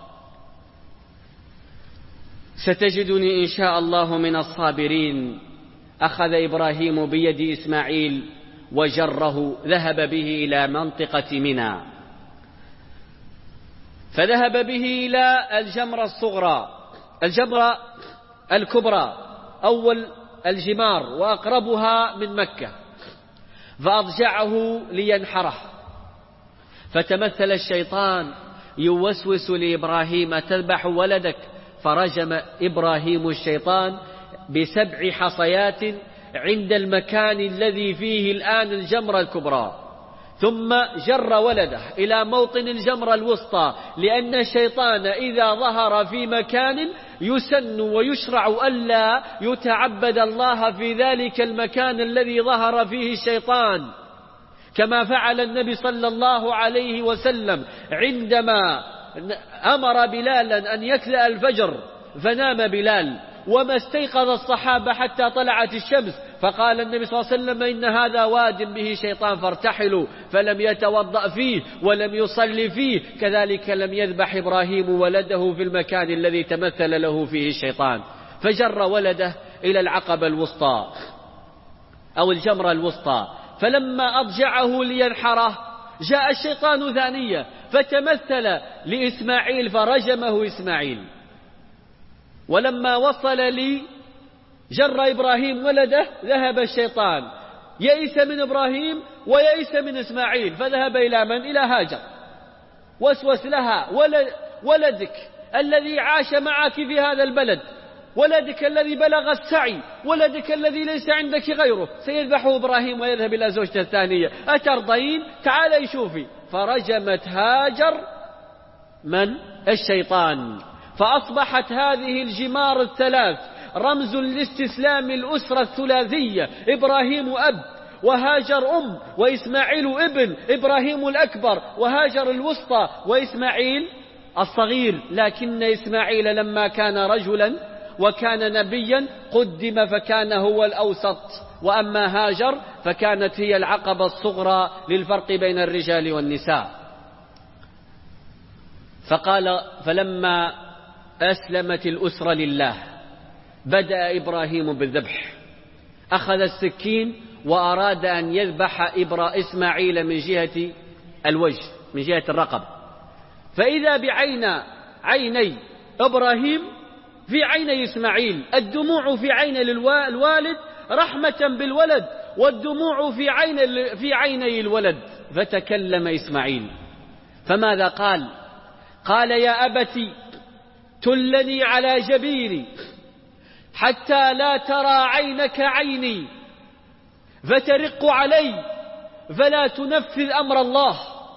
ستجدني إن شاء الله من الصابرين. أخذ إبراهيم بيد إسماعيل وجره، ذهب به إلى منطقة منى، فذهب به إلى الجمرة الصغرى، الجمرة الكبرى، أول الجمار وأقربها من مكة، فأضجعه لينحره. فتمثل الشيطان يوسوس لإبراهيم: تذبح ولدك، فرجم إبراهيم الشيطان بسبع حصيات عند المكان الذي فيه الآن الجمرة الكبرى، ثم جر ولده إلى موطن الجمرة الوسطى، لأن الشيطان إذا ظهر في مكان يسن ويشرع ألا يتعبد الله في ذلك المكان الذي ظهر فيه الشيطان، كما فعل النبي صلى الله عليه وسلم عندما أمر بلالا أن يكلأ الفجر فنام بلال، وما استيقظ الصحابة حتى طلعت الشمس، فقال النبي صلى الله عليه وسلم: إن هذا واد به شيطان فارتحلوا، فلم يتوضأ فيه ولم يصلي فيه. كذلك لم يذبح إبراهيم ولده في المكان الذي تمثل له فيه الشيطان، فجر ولده إلى العقبة الوسطى أو الجمرة الوسطى، فلما أضجعه لينحره جاء الشيطان ثانية فتمثل لإسماعيل فرجمه إسماعيل. ولما وصل لي جر إبراهيم ولده ذهب الشيطان، يئس من إبراهيم ويئس من إسماعيل، فذهب إلى من؟ إلى هاجر، وسوس لها: ولدك الذي عاش معك في هذا البلد، ولدك الذي بلغ السعي، ولدك الذي ليس عندك غيره، سيذبحه إبراهيم ويذهب إلى زوجته الثانية، أترضين؟ تعالي شوفي. فرجمت هاجر من؟ الشيطان. فأصبحت هذه الجمار الثلاث رمز لاستسلام الأسرة الثلاثية: إبراهيم أب، وهاجر أم، وإسماعيل ابن، إبراهيم الأكبر وهاجر الوسطى وإسماعيل الصغير. لكن إسماعيل لما كان رجلا وكان نبيا قدم فكان هو الأوسط، وأما هاجر فكانت هي العقبة الصغرى للفرق بين الرجال والنساء. فقال: فلما أسلمت الأسرة لله بدأ إبراهيم بالذبح، أخذ السكين وأراد أن يذبح إبرا إسماعيل من جهة الوجه، من جهة الرقب، فإذا بعين عيني إبراهيم في عيني إسماعيل، الدموع في عين الوالد رحمة بالولد، والدموع في عين في عيني الولد. فتكلم إسماعيل، فماذا قال؟ قال: يا أبتي تلني على جبيني حتى لا ترى عينك عيني، فترق علي فلا تنفذ أمر الله،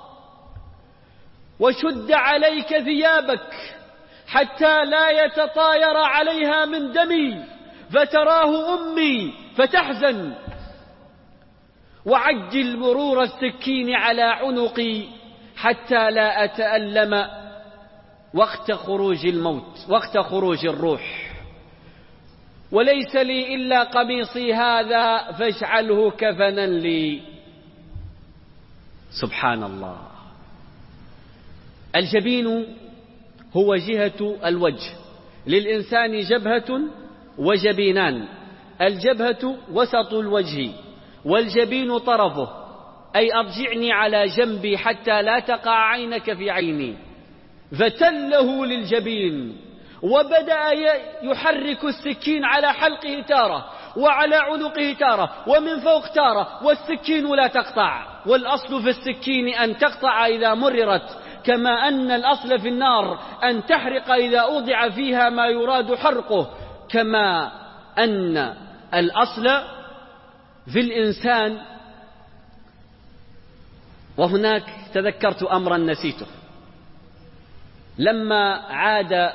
وشد عليك ثيابك حتى لا يتطاير عليها من دمي فتراه أمي فتحزن، وعجل مرور السكين على عنقي حتى لا أتألم وقت خروج الموت، وقت خروج الروح، وليس لي إلا قميصي هذا فاجعله كفنا لي. سبحان الله. الجبين هو جهة الوجه، للإنسان جبهة وجبينان، الجبهة وسط الوجه والجبين طرفه، أي أضجعني على جنبي حتى لا تقع عينك في عيني. فتله للجبين وبدأ يحرك السكين على حلقه تارة وعلى عنقه تارة ومن فوق تارة، والسكين لا تقطع. والأصل في السكين أن تقطع إذا مررت، كما أن الأصل في النار أن تحرق إذا أوضع فيها ما يراد حرقه، كما أن الأصل في الإنسان. وهناك تذكرت أمرا نسيته. لما عاد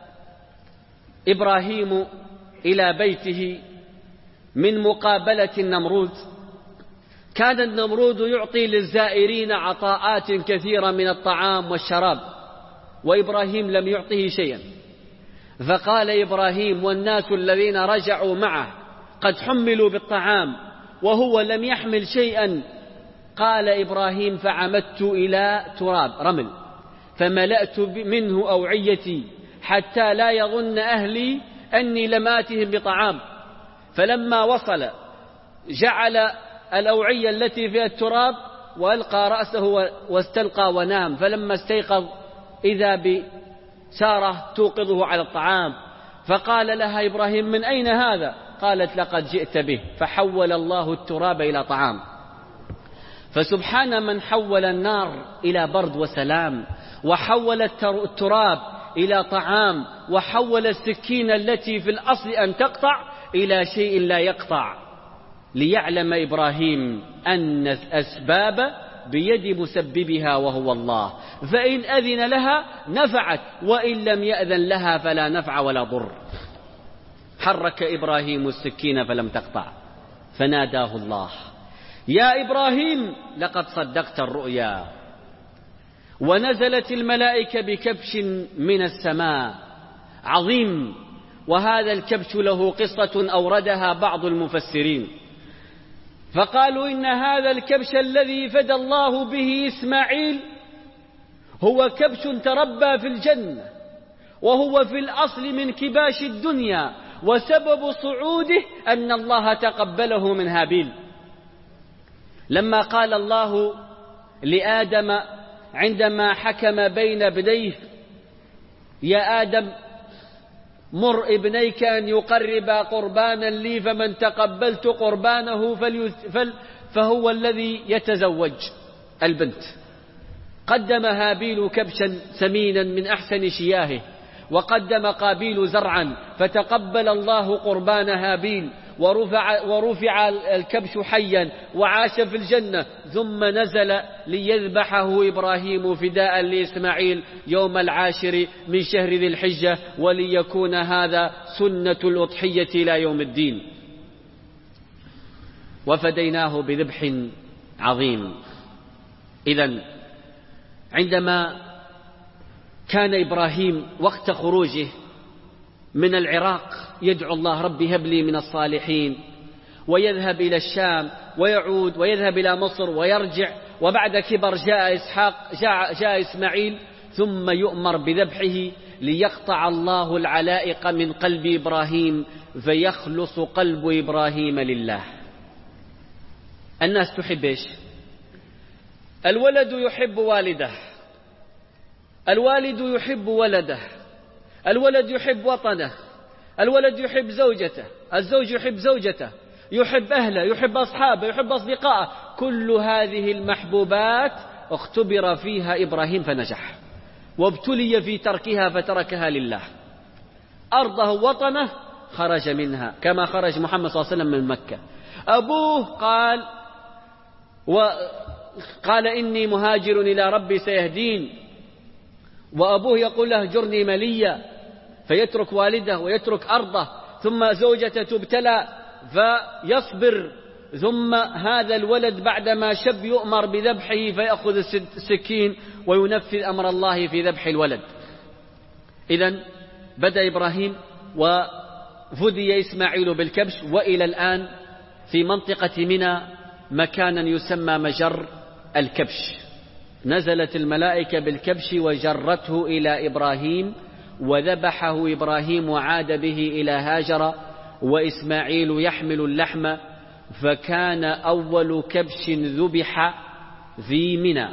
إبراهيم إلى بيته من مقابلة النمرود، كان النمرود يعطي للزائرين عطاءات كثيرة من الطعام والشراب، وإبراهيم لم يعطه شيئا. فقال إبراهيم والناس الذين رجعوا معه قد حملوا بالطعام وهو لم يحمل شيئا. قال إبراهيم فعمدت إلى تراب رمل فملأت منه أوعيتي حتى لا يظن أهلي أني لم آتهم بطعام. فلما وصل جعل الأوعية التي فيها التراب وألقى رأسه واستلقى ونام. فلما استيقظ إذا بسارة توقظه على الطعام، فقال لها إبراهيم من أين هذا؟ قالت لقد جئت به. فحول الله التراب إلى طعام. فسبحان من حول النار إلى برد وسلام، وحول التراب إلى طعام، وحول السكين التي في الأصل أن تقطع إلى شيء لا يقطع، ليعلم إبراهيم أن الأسباب بيد مسببها وهو الله، فإن أذن لها نفعت وإن لم يأذن لها فلا نفع ولا ضر. حرك إبراهيم السكين فلم تقطع، فناداه الله يا إبراهيم لقد صدقت الرؤيا. ونزلت الملائكة بكبش من السماء عظيم، وهذا الكبش له قصة أوردها بعض المفسرين، فقالوا إن هذا الكبش الذي فدى الله به إسماعيل هو كبش تربى في الجنة، وهو في الأصل من كباش الدنيا، وسبب صعوده أن الله تقبله من هابيل. لما قال الله لآدم عندما حكم بين ابنيه يا آدم مر ابنيك أن يقربا قربانا لي، فمن تقبلت قربانه فل فهو الذي يتزوج البنت. قدم هابيل كبشا سمينا من أحسن شياهه، وقدم قابيل زرعا، فتقبل الله قربان هابيل، ورفع, ورفع الكبش حيا وعاش في الجنة. ثم نزل ليذبحه إبراهيم فداء لإسماعيل يوم العاشر من شهر ذي الحجة، وليكون هذا سنة الأضحية إلى يوم الدين. وفديناه بذبح عظيم. إذن عندما كان إبراهيم وقت خروجه من العراق يدعو الله ربي هب لي من الصالحين، ويذهب إلى الشام ويعود ويذهب إلى مصر ويرجع، وبعد كبر جاء إسحاق جاء, جاء إسماعيل، ثم يؤمر بذبحه ليقطع الله العلائق من قلب إبراهيم فيخلص قلب إبراهيم لله. الناس تحب إيش؟ الولد يحب والده، الوالد يحب ولده، الولد يحب وطنه، الولد يحب زوجته، الزوج يحب زوجته، يحب أهله، يحب أصحابه، يحب أصدقائه. كل هذه المحبوبات اختبر فيها إبراهيم فنجح، وابتلي في تركها فتركها لله. أرضه وطنه خرج منها كما خرج محمد صلى الله عليه وسلم من مكة. أبوه قال وقال إني مهاجر إلى ربي سيهدين، وأبوه يقول له جرني مليا، فيترك والده ويترك أرضه. ثم زوجته تبتلى فيصبر، ثم هذا الولد بعدما شب يؤمر بذبحه فيأخذ السكين وينفذ أمر الله في ذبح الولد. إذن بدأ إبراهيم وفدي إسماعيل بالكبش، وإلى الآن في منطقة منى مكانا يسمى مجر الكبش. نزلت الملائكة بالكبش وجرته إلى إبراهيم وذبحه إبراهيم وعاد به إلى هاجر وإسماعيل يحمل اللحم، فكان أول كبش ذبح ذي منى،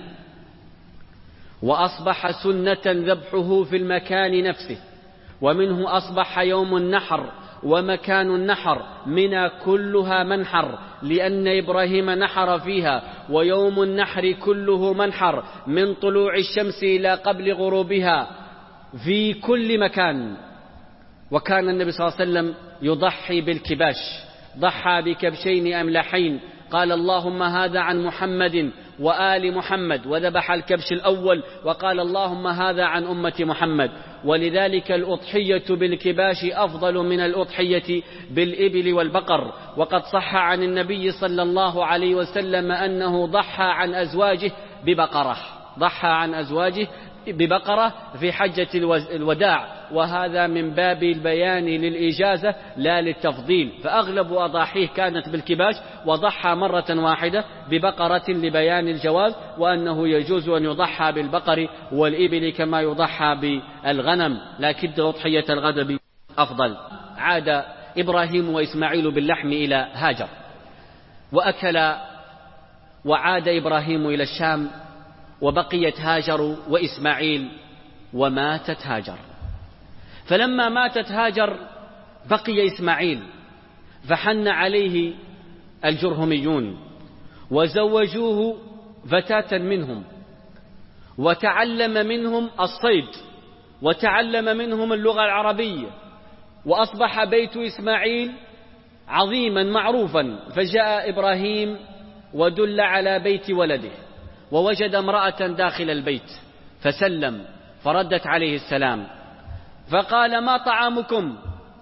وأصبح سنة ذبحه في المكان نفسه، ومنه أصبح يوم النحر ومكان النحر. منى كلها منحر لأن إبراهيم نحر فيها، ويوم النحر كله منحر من طلوع الشمس إلى قبل غروبها في كل مكان. وكان النبي صلى الله عليه وسلم يضحي بالكباش، ضحى بكبشين أملحين، قال اللهم هذا عن محمد وآل محمد، وذبح الكبش الأول وقال اللهم هذا عن أمة محمد. ولذلك الأضحية بالكباش أفضل من الأضحية بالإبل والبقر. وقد صح عن النبي صلى الله عليه وسلم أنه ضحى عن أزواجه ببقرة، ضحى عن أزواجه ببقرة في حجة الوداع، وهذا من باب البيان للإجازة لا للتفضيل، فأغلب أضاحيه كانت بالكباش، وضحى مرة واحدة ببقرة لبيان الجواز، وأنه يجوز أن يضحى بالبقر والإبل كما يضحى بالغنم، لكن أضحية الغنم أفضل. عاد إبراهيم وإسماعيل باللحم إلى هاجر وأكل، وعاد إبراهيم إلى الشام، وبقيت هاجر وإسماعيل، وماتت هاجر. فلما ماتت هاجر بقي إسماعيل، فحن عليه الجرهميون وزوجوه فتاة منهم، وتعلم منهم الصيد، وتعلم منهم اللغة العربية، وأصبح بيت إسماعيل عظيما معروفا. فجاء إبراهيم ودل على بيت ولده، ووجد امرأة داخل البيت فسلم، فردت عليه السلام، فقال ما طعامكم؟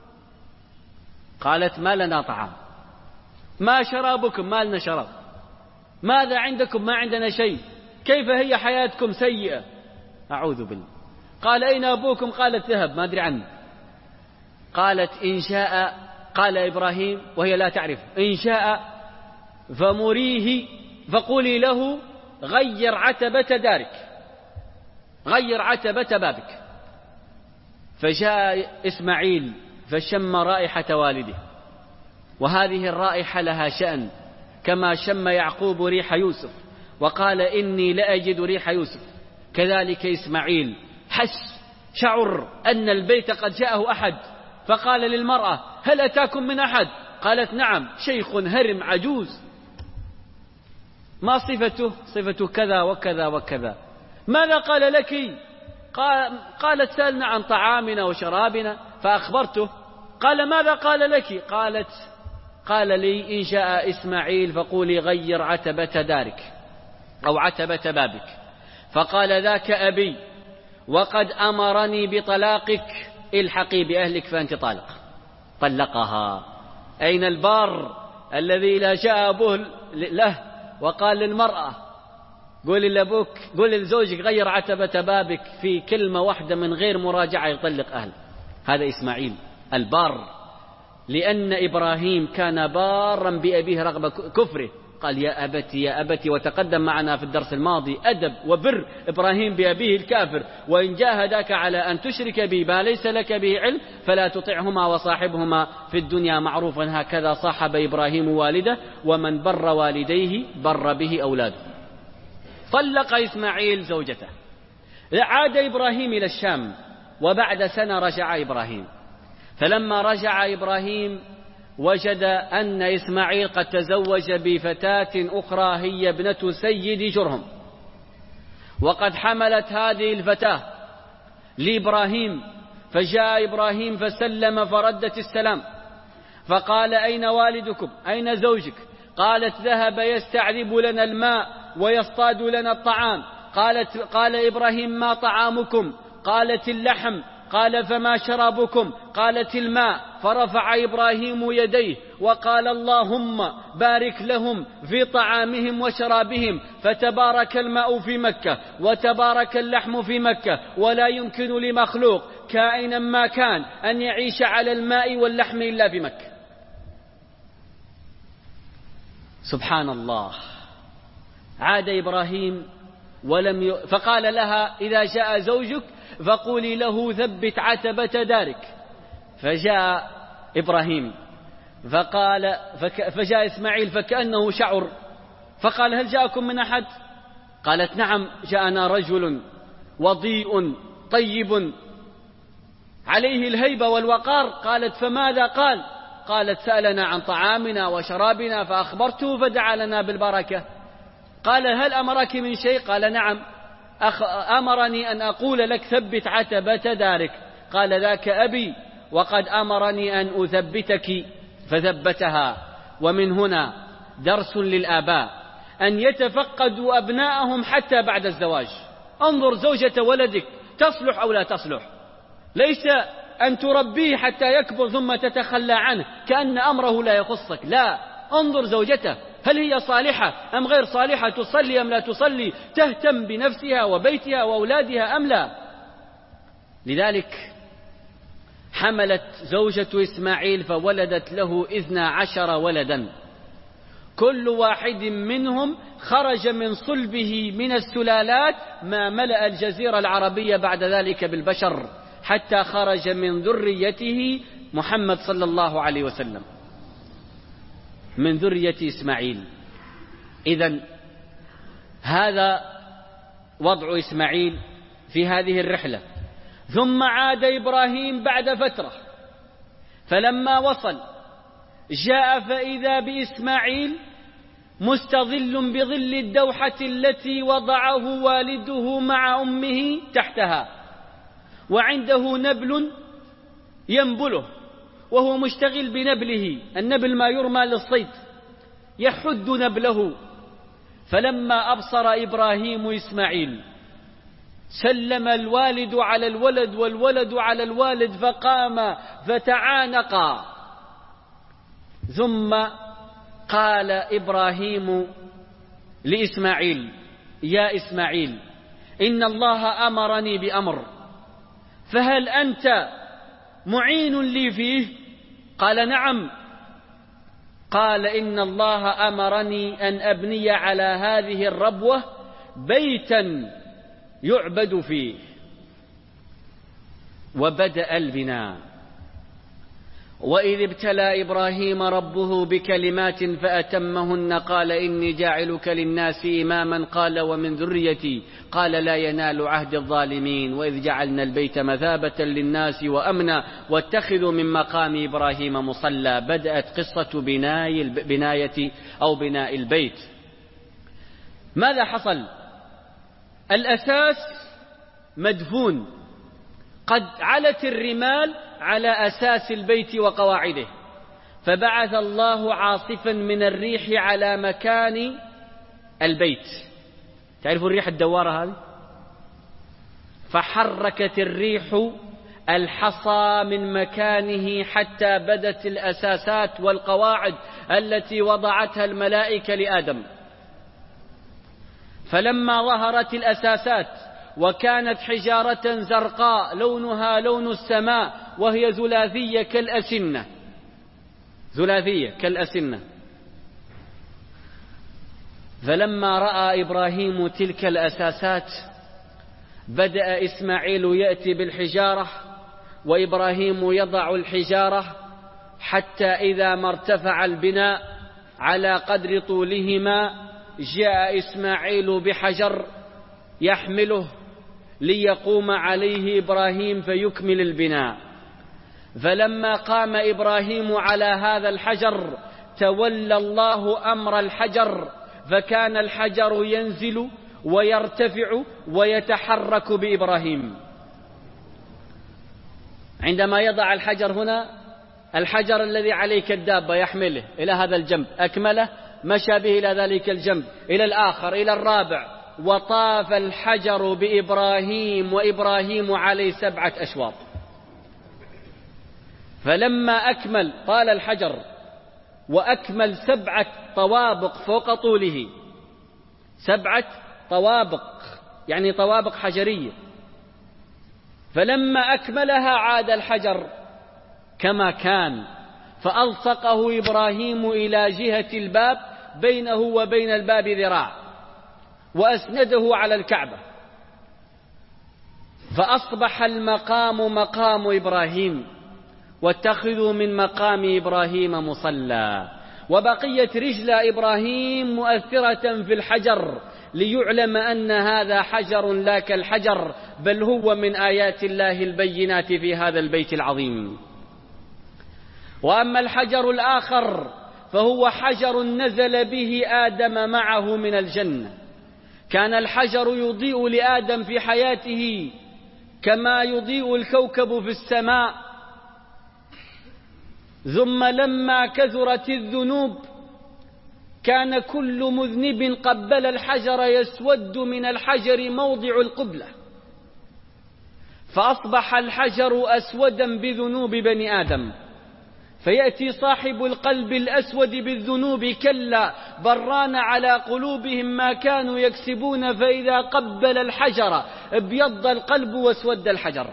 قالت ما لنا طعام. ما شرابكم؟ ما لنا شراب. ماذا عندكم؟ ما عندنا شيء. كيف هي حياتكم؟ سيئة. أعوذ بالله. قال أين أبوكم؟ قالت ذهب ما أدري عنه. قالت إن شاء، قال إبراهيم وهي لا تعرف، إن شاء فمريه فقولي له غير عتبة دارك، غير عتبة بابك. فجاء إسماعيل فشم رائحة والده، وهذه الرائحة لها شأن، كما شم يعقوب ريح يوسف وقال إني لأجد ريح يوسف، كذلك إسماعيل حس، شعر أن البيت قد جاءه أحد، فقال للمرأة هل أتاكم من أحد؟ قالت نعم، شيخ هرم عجوز. ما صفته؟ صفته كذا وكذا وكذا. ماذا قال لك؟ قال قالت سألنا عن طعامنا وشرابنا فأخبرته. قال ماذا قال لك؟ قالت قال لي إن شاء إسماعيل فقولي غير عتبة دارك أو عتبة بابك. فقال ذاك أبي وقد أمرني بطلاقك، الحقي بأهلك فأنت طالق. طلقها. أين البار الذي لا جاء أبوه له وقال للمرأة قولي لأبوك، قولي لزوجك غير عتبة بابك في كلمة واحدة من غير مراجعة يطلق أهل. هذا إسماعيل البار، لأن إبراهيم كان بارا بأبيه رغم كفره. قال يا أبتي يا أبتي، وتقدم معنا في الدرس الماضي أدب وبر إبراهيم بأبيه الكافر. وإن جاهداك على أن تشرك بي ما ليس لك به علم فلا تطعهما وصاحبهما في الدنيا معروفا. هكذا صاحب إبراهيم والده، ومن بر والديه بر به أولاده. طلق إسماعيل زوجته. عاد إبراهيم إلى الشام، وبعد سنة رجع إبراهيم. فلما رجع إبراهيم وجد أن إسماعيل قد تزوج بفتاة أخرى هي ابنة سيد جرهم، وقد حملت هذه الفتاة لإبراهيم. فجاء إبراهيم فسلم فردت السلام، فقال أين والدكم؟ أين زوجك؟ قالت ذهب يستعذب لنا الماء ويصطاد لنا الطعام. قالت قال إبراهيم ما طعامكم؟ قالت اللحم. قال فما شرابكم؟ قالت الماء. فرفع إبراهيم يديه وقال اللهم بارك لهم في طعامهم وشرابهم، فتبارك الماء في مكة وتبارك اللحم في مكة، ولا يمكن لمخلوق كائنا ما كان أن يعيش على الماء واللحم إلا في مكة. سبحان الله. عاد إبراهيم ولم ي... فقال لها إذا جاء زوجك فقولي له ثبت عتبة دارك. فجاء إبراهيم فقال فك فجاء إسماعيل فكأنه شعر، فقال هل جاءكم من أحد؟ قالت نعم جاءنا رجل وضيء طيب عليه الهيبة والوقار. قالت فماذا قال؟ قالت سألنا عن طعامنا وشرابنا فأخبرته فدعا لنا بالبركة. قال هل أمرك من شيء؟ قال نعم أمرني أن أقول لك ثبت عتبة دارك. قال ذاك أبي وقد أمرني أن أثبتك فثبتها. ومن هنا درس للآباء أن يتفقدوا أبناءهم حتى بعد الزواج. انظر زوجة ولدك تصلح أو لا تصلح، ليس أن تربيه حتى يكبر ثم تتخلى عنه كأن أمره لا يخصك، لا، انظر زوجته هل هي صالحة أم غير صالحة، تصلي أم لا تصلي، تهتم بنفسها وبيتها وأولادها أم لا. لذلك حملت زوجة إسماعيل فولدت له إثنا عشر ولدا، كل واحد منهم خرج من صلبه من السلالات ما ملأ الجزيرة العربية بعد ذلك بالبشر، حتى خرج من ذريته محمد صلى الله عليه وسلم من ذرية إسماعيل. إذن هذا وضع إسماعيل في هذه الرحلة. ثم عاد إبراهيم بعد فترة، فلما وصل جاء فإذا بإسماعيل مستظل بظل الدوحة التي وضعه والده مع أمه تحتها، وعنده نبل ينبله وهو مشتغل بنبله، النبل ما يرمى للصيد، يحد نبله. فلما أبصر إبراهيم إسماعيل سلم الوالد على الولد والولد على الوالد فقام فتعانقا. ثم قال إبراهيم لإسماعيل يا إسماعيل إن الله أمرني بأمر فهل أنت معين لي فيه؟ قال نعم. قال إن الله أمرني أن أبني على هذه الربوة بيتا يعبد فيه. وبدأ البناء. وإذ ابتلى إبراهيم ربه بكلمات فأتمهن قال إني جاعلك للناس إماما قال ومن ذريتي قال لا ينال عهد الظالمين وإذ جعلنا البيت مثابة للناس وأمنا واتخذوا من مقام إبراهيم مصلى. بدأت قصة بناء بناية أو بناء البيت. ماذا حصل؟ الأساس مدفون، قد علت الرمال على أساس البيت وقواعده، فبعث الله عاصفا من الريح على مكان البيت. تعرفوا الريح الدوارة هذه؟ فحركت الريح الحصى من مكانه حتى بدت الأساسات والقواعد التي وضعتها الملائكة لآدم. فلما ظهرت الأساسات وكانت حجارة زرقاء لونها لون السماء وهي ثلاثية كالأسنة ثلاثية كالأسنة فلما رأى إبراهيم تلك الأساسات بدأ إسماعيل يأتي بالحجارة وإبراهيم يضع الحجارة حتى إذا ما ارتفع البناء على قدر طولهما جاء إسماعيل بحجر يحمله ليقوم عليه إبراهيم فيكمل البناء. فلما قام إبراهيم على هذا الحجر تولى الله أمر الحجر، فكان الحجر ينزل ويرتفع ويتحرك بإبراهيم. عندما يضع الحجر هنا، الحجر الذي عليك الدابة يحمله إلى هذا الجنب، أكمله مشى به إلى ذلك الجنب، إلى الآخر، إلى الرابع، وطاف الحجر بإبراهيم وإبراهيم عليه سبعة أشواط. فلما أكمل طال الحجر وأكمل سبعة طوابق فوق طوله، سبعة طوابق يعني طوابق حجرية، فلما أكملها عاد الحجر كما كان، فألصقه إبراهيم إلى جهة الباب بينه وبين الباب ذراع، وأسنده على الكعبة. فأصبح المقام مقام إبراهيم، واتخذوا من مقام إبراهيم مصلى، وبقيت رجل إبراهيم مؤثرة في الحجر ليعلم أن هذا حجر لا كالحجر، بل هو من آيات الله البينات في هذا البيت العظيم. وأما الحجر الآخر فهو حجر نزل به آدم معه من الجنة. كان الحجر يضيء لآدم في حياته كما يضيء الكوكب في السماء، ثم لما كثرت الذنوب كان كل مذنب قبل الحجر يسود من الحجر موضع القبلة، فأصبح الحجر أسودا بذنوب بني آدم. فيأتي صاحب القلب الأسود بالذنوب كلا بران على قلوبهم ما كانوا يكسبون، فإذا قبل الحجر ابيض القلب واسود الحجر.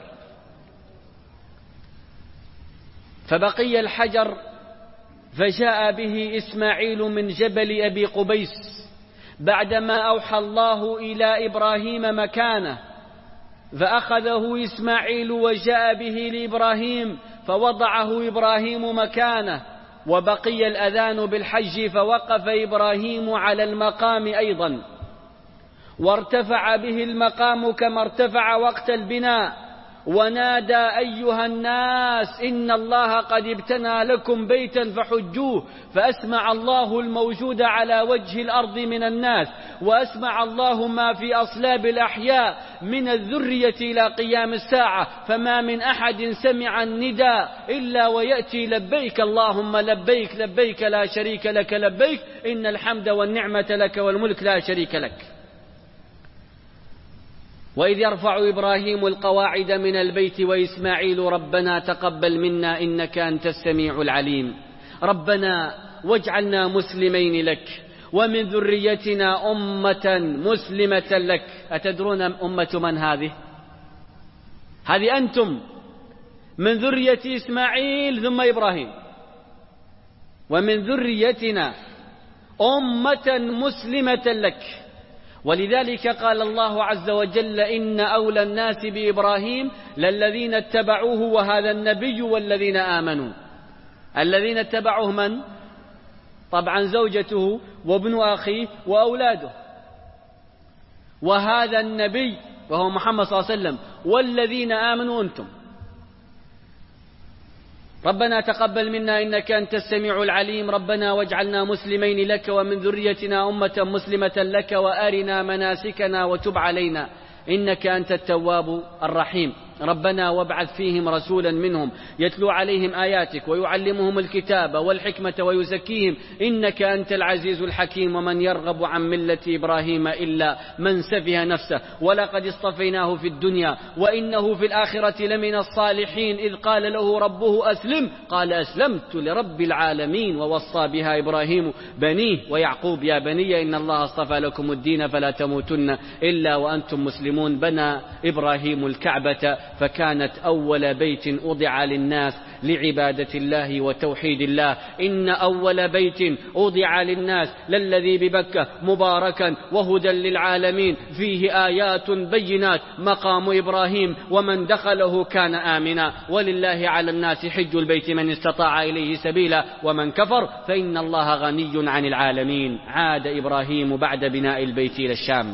فبقي الحجر فجاء به إسماعيل من جبل أبي قبيس بعدما أوحى الله إلى إبراهيم مكانه، فأخذه إسماعيل وجاء به لإبراهيم فوضعه إبراهيم مكانه. وبقي الأذان بالحج فوقف إبراهيم على المقام أيضا، وارتفع به المقام كما ارتفع وقت البناء، ونادى أيها الناس إن الله قد ابتنى لكم بيتا فحجوه، فأسمع الله الموجود على وجه الأرض من الناس، وأسمع الله ما في أصلاب الأحياء من الذرية إلى قيام الساعة، فما من أحد سمع النداء إلا ويأتي لبيك اللهم لبيك لبيك لا شريك لك لبيك إن الحمد والنعمة لك والملك لا شريك لك. وإذ يرفع إبراهيم القواعد من البيت وإسماعيل ربنا تقبل منا إنك أنت السميع العليم، ربنا واجعلنا مسلمين لك ومن ذريتنا أمة مسلمة لك. أتدرون أمة من هذه؟ هذه أنتم من ذرية إسماعيل ثم إبراهيم، ومن ذريتنا أمة مسلمة لك. ولذلك قال الله عز وجل إن أولى الناس بإبراهيم للذين اتبعوه وهذا النبي والذين آمنوا. الذين اتبعوه من؟ طبعا زوجته وابن أخيه وأولاده، وهذا النبي وهو محمد صلى الله عليه وسلم، والذين آمنوا أنتم. ربنا تقبل منا إنك أنت السميع العليم، ربنا واجعلنا مسلمين لك ومن ذريتنا أمة مسلمة لك وأرنا مناسكنا وتب علينا إنك أنت التواب الرحيم. ربنا وابعث فيهم رسولا منهم يتلو عليهم آياتك ويعلمهم الكتاب والحكمة ويزكيهم إنك أنت العزيز الحكيم. ومن يرغب عن ملة إبراهيم إلا من سفه نفسه ولقد اصطفيناه في الدنيا وإنه في الآخرة لمن الصالحين. إذ قال له ربه أسلم قال أسلمت لرب العالمين. ووصى بها إبراهيم بنيه ويعقوب يا بني إن الله اصطفى لكم الدين فلا تموتن إلا وأنتم مسلمون. بنى إبراهيم الكعبة فكانت أول بيت أوضع للناس لعبادة الله وتوحيد الله. إن أول بيت أوضع للناس للذي ببكة مباركا وهدى للعالمين فيه آيات بينات مقام إبراهيم ومن دخله كان آمنا. ولله على الناس حج البيت من استطاع إليه سبيلا ومن كفر فإن الله غني عن العالمين. عاد إبراهيم بعد بناء البيت إلى الشام،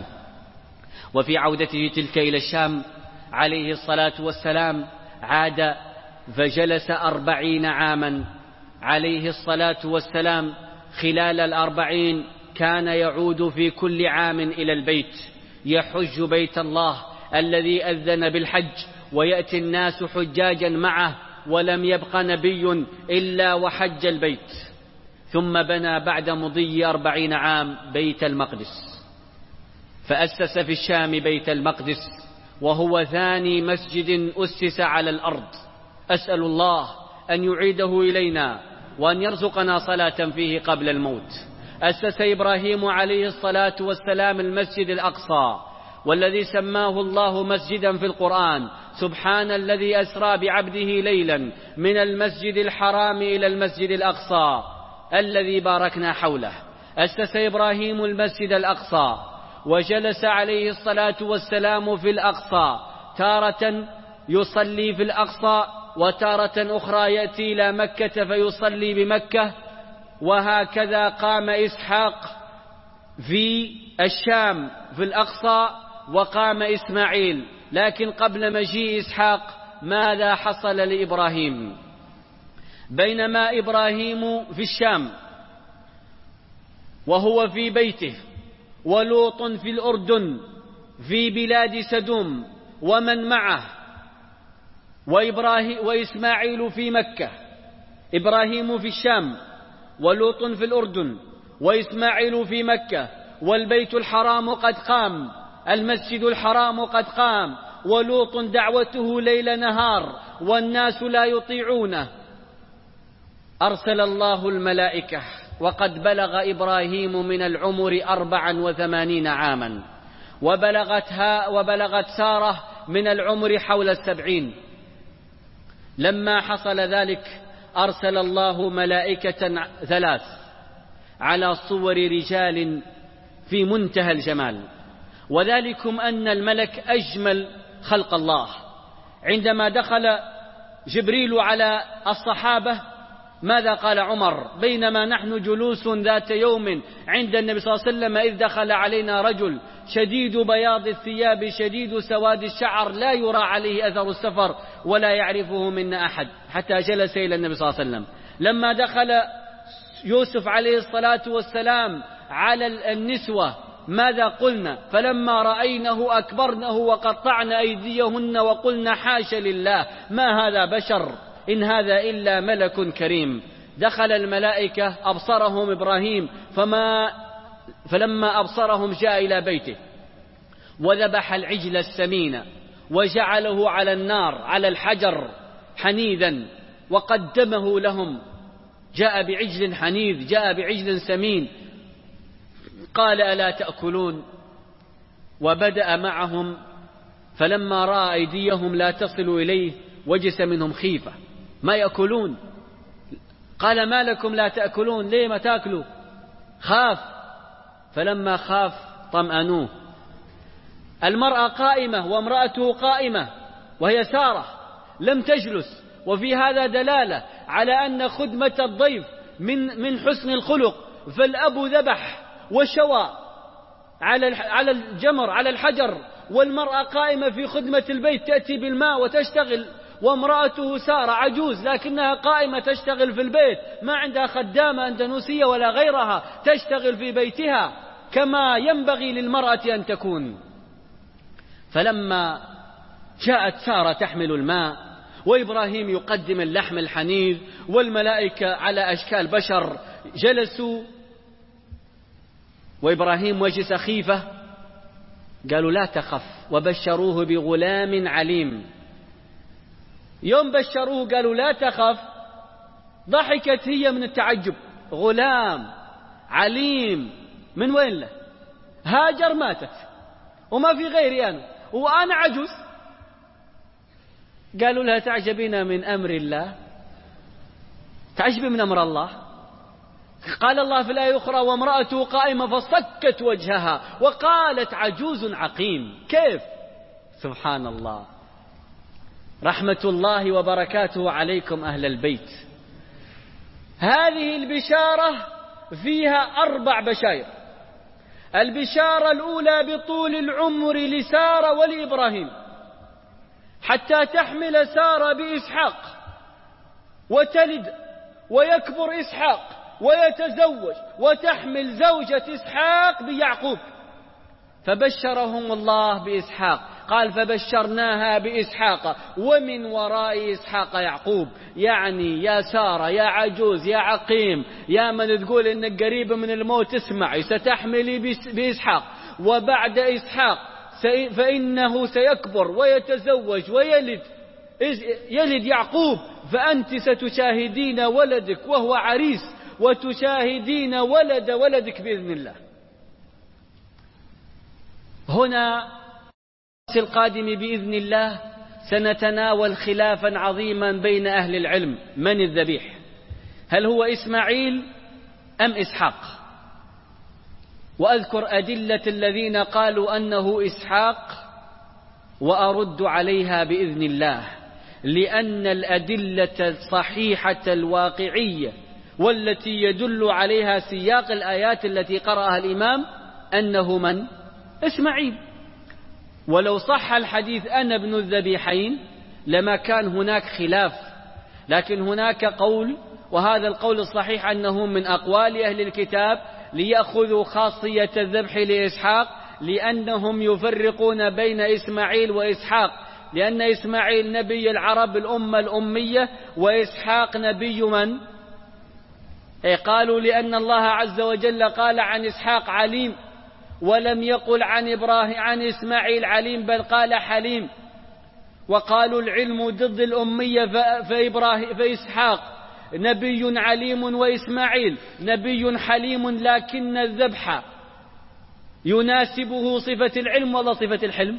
وفي عودته تلك إلى الشام عليه الصلاة والسلام عاد فجلس أربعين عاما عليه الصلاة والسلام. خلال الأربعين كان يعود في كل عام إلى البيت، يحج بيت الله الذي أذن بالحج، ويأتي الناس حجاجا معه، ولم يبق نبي إلا وحج البيت. ثم بنى بعد مضي أربعين عام بيت المقدس، فأسس في الشام بيت المقدس، وهو ثاني مسجد أسس على الأرض. أسأل الله أن يعيده إلينا وأن يرزقنا صلاة فيه قبل الموت. أسس إبراهيم عليه الصلاة والسلام المسجد الأقصى، والذي سماه الله مسجدا في القرآن. سبحان الذي أسرى بعبده ليلا من المسجد الحرام إلى المسجد الأقصى الذي باركنا حوله. أسس إبراهيم المسجد الأقصى وجلس عليه الصلاة والسلام في الأقصى تارة يصلي في الأقصى، وتارة أخرى يأتي إلى مكة فيصلي بمكة، وهكذا قام إسحاق في الشام في الأقصى وقام إسماعيل. لكن قبل مجيء إسحاق ماذا حصل لإبراهيم؟ بينما إبراهيم في الشام وهو في بيته، ولوط في الأردن في بلاد سدوم ومن معه، وإبراهيم وإسماعيل في مكة، إبراهيم في الشام ولوط في الأردن وإسماعيل في مكة، والبيت الحرام قد قام، المسجد الحرام قد قام، ولوط دعوته ليل نهار والناس لا يطيعونه. أرسل الله الملائكة وقد بلغ إبراهيم من العمر أربعا وثمانين عاما، وبلغتها وبلغت سارة من العمر حول السبعين. لما حصل ذلك أرسل الله ملائكة ثلاث على صور رجال في منتهى الجمال، وذلكم أن الملك أجمل خلق الله. عندما دخل جبريل على الصحابة ماذا قال عمر؟ بينما نحن جلوس ذات يوم عند النبي صلى الله عليه وسلم إذ دخل علينا رجل شديد بياض الثياب شديد سواد الشعر لا يرى عليه أثر السفر ولا يعرفه منا أحد، حتى جلس إلى النبي صلى الله عليه وسلم. لما دخل يوسف عليه الصلاة والسلام على النسوة ماذا قلنا؟ فلما رأينه أكبرنه وقطعن أيديهن وقلنا حاش لله ما هذا بشر إن هذا إلا ملك كريم. دخل الملائكة أبصرهم إبراهيم فما فلما أبصرهم جاء إلى بيته وذبح العجل السمين وجعله على النار على الحجر حنيذا وقدمه لهم. جاء بعجل حنيذ، جاء بعجل سمين، قال ألا تأكلون؟ وبدأ معهم، فلما رأى أيديهم لا تصل إليه وجس منهم خيفة، ما يأكلون. قال ما لكم لا تأكلون؟ ليه ما تأكلوا؟ خاف، فلما خاف طمأنوه. المرأة قائمة وامرأته قائمة وهي سارة لم تجلس، وفي هذا دلالة على أن خدمة الضيف من من حسن الخلق. فالأب ذبح وشوى على على الجمر على الحجر، والمرأة قائمة في خدمة البيت تأتي بالماء وتشتغل، وامرأته سارة عجوز لكنها قائمة تشتغل في البيت، ما عندها خدامة أندونيسية ولا غيرها، تشتغل في بيتها كما ينبغي للمرأة أن تكون. فلما جاءت سارة تحمل الماء وإبراهيم يقدم اللحم الحنيذ والملائكة على أشكال بشر جلسوا، وإبراهيم وجس خيفة، قالوا لا تخف، وبشروه بغلام عليم. يوم بشروه قالوا لا تخف ضحكت هي من التعجب، غلام عليم من وين له؟ هاجر ماتت وما في غيري أنا وأنا عجوز. قالوا لها تعجبين من أمر الله؟ تعجبين من أمر الله؟ قال الله في الآية الأخرى وامرأته قائمة فصكت وجهها وقالت عجوز عقيم. كيف؟ سبحان الله. رحمة الله وبركاته عليكم أهل البيت. هذه البشارة فيها أربع بشائر. البشارة الأولى بطول العمر لسارة ولإبراهيم حتى تحمل سارة بإسحاق وتلد ويكبر إسحاق ويتزوج وتحمل زوجة إسحاق بيعقوب، فبشرهم الله بإسحاق. قال فبشرناها بإسحاق ومن وراء إسحاق يعقوب. يعني يا سارة يا عجوز يا عقيم يا من تقول إنك قريب من الموت اسمعي، ستحملي بإسحاق، وبعد إسحاق فإنه سيكبر ويتزوج ويلد يلد يعقوب، فأنت ستشاهدين ولدك وهو عريس وتشاهدين ولد ولدك بإذن الله. هنا القادم بإذن الله سنتناول خلافا عظيما بين أهل العلم من الذبيح، هل هو إسماعيل أم إسحاق؟ وأذكر أدلة الذين قالوا أنه إسحاق وأرد عليها بإذن الله، لأن الأدلة الصحيحة الواقعية والتي يدل عليها سياق الآيات التي قرأها الإمام أنه من؟ إسماعيل. ولو صح الحديث أنا ابن الذبيحين لما كان هناك خلاف، لكن هناك قول، وهذا القول الصحيح أنه من أقوال أهل الكتاب، ليأخذوا خاصية الذبح لإسحاق لأنهم يفرقون بين إسماعيل وإسحاق، لأن إسماعيل نبي العرب الأمة الأمية، وإسحاق نبي من؟ قالوا لأن الله عز وجل قال عن إسحاق عليم، ولم يقل عن إبراهيم عن إسماعيل عليم، بل قال حليم. وقالوا العلم ضد الأمية، فإبراهيم فإسحاق نبي عليم وإسماعيل نبي حليم، لكن الذبح يناسبه صفة العلم ولا صفة الحلم؟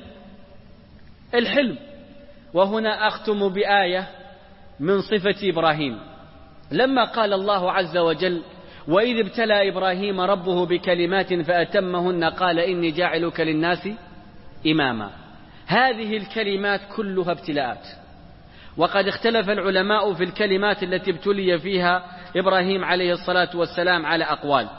الحلم. وهنا أختم بآية من صفة إبراهيم، لما قال الله عز وجل: وإذ ابتلى إبراهيم ربه بكلمات فأتمهن قال إني جاعلك للناس إماما. هذه الكلمات كلها ابتلاءات، وقد اختلف العلماء في الكلمات التي ابتلي فيها إبراهيم عليه الصلاة والسلام على أقوال،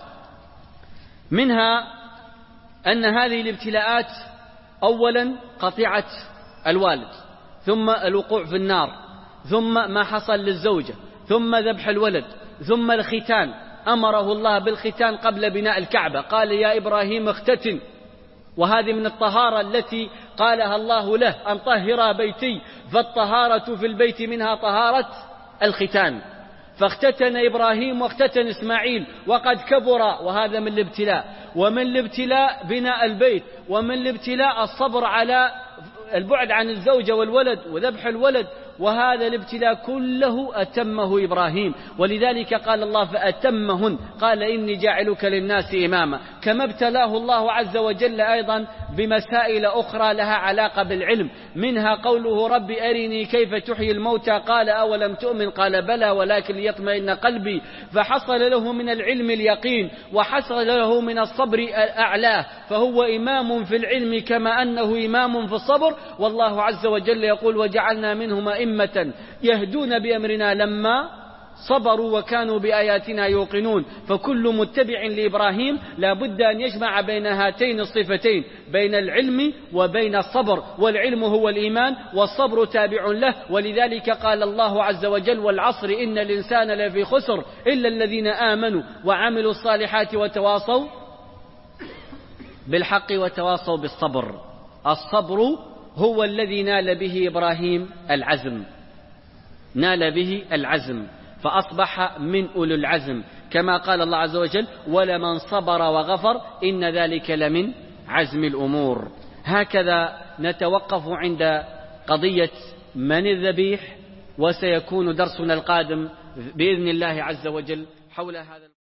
منها أن هذه الابتلاءات أولا قطيعة الوالد، ثم الوقوع في النار، ثم ما حصل للزوجة، ثم ذبح الولد، ثم الختان. أمره الله بالختان قبل بناء الكعبة، قال يا إبراهيم اختتن، وهذه من الطهارة التي قالها الله له أن طهر بيتي، فالطهارة في البيت منها طهارة الختان. فاختتن إبراهيم واختتن إسماعيل وقد كبر، وهذا من الابتلاء. ومن الابتلاء بناء البيت، ومن الابتلاء الصبر على البعد عن الزوجة والولد وذبح الولد، وهذا الابتلاء كله أتمه إبراهيم. ولذلك قال الله فأتمهن قال إني جاعلك للناس إماما. كما ابتلاه الله عز وجل أيضا بمسائل أخرى لها علاقة بالعلم، منها قوله رب أرني كيف تحيي الموتى قال أولم تؤمن قال بلى ولكن ليطمئن قلبي. فحصل له من العلم اليقين، وحصل له من الصبر أعلاه، فهو إمام في العلم كما أنه إمام في الصبر. والله عز وجل يقول وجعلنا منهم أئمة يهدون بأمرنا لما صبروا وكانوا بآياتنا يوقنون. فكل متبع لإبراهيم لا بد أن يجمع بين هاتين الصفتين، بين العلم وبين الصبر، والعلم هو الإيمان والصبر تابع له. ولذلك قال الله عز وجل والعصر إن الإنسان لفي خسر إلا الذين آمنوا وعملوا الصالحات وتواصوا بالحق وتواصوا بالصبر. الصبر هو الذي نال به إبراهيم العزم، نال به العزم فأصبح من أولو العزم، كما قال الله عز وجل ولمن صبر وغفر إن ذلك لمن عزم الأمور. هكذا نتوقف عند قضية من الذبيح، وسيكون درسنا القادم بإذن الله عز وجل حول هذا.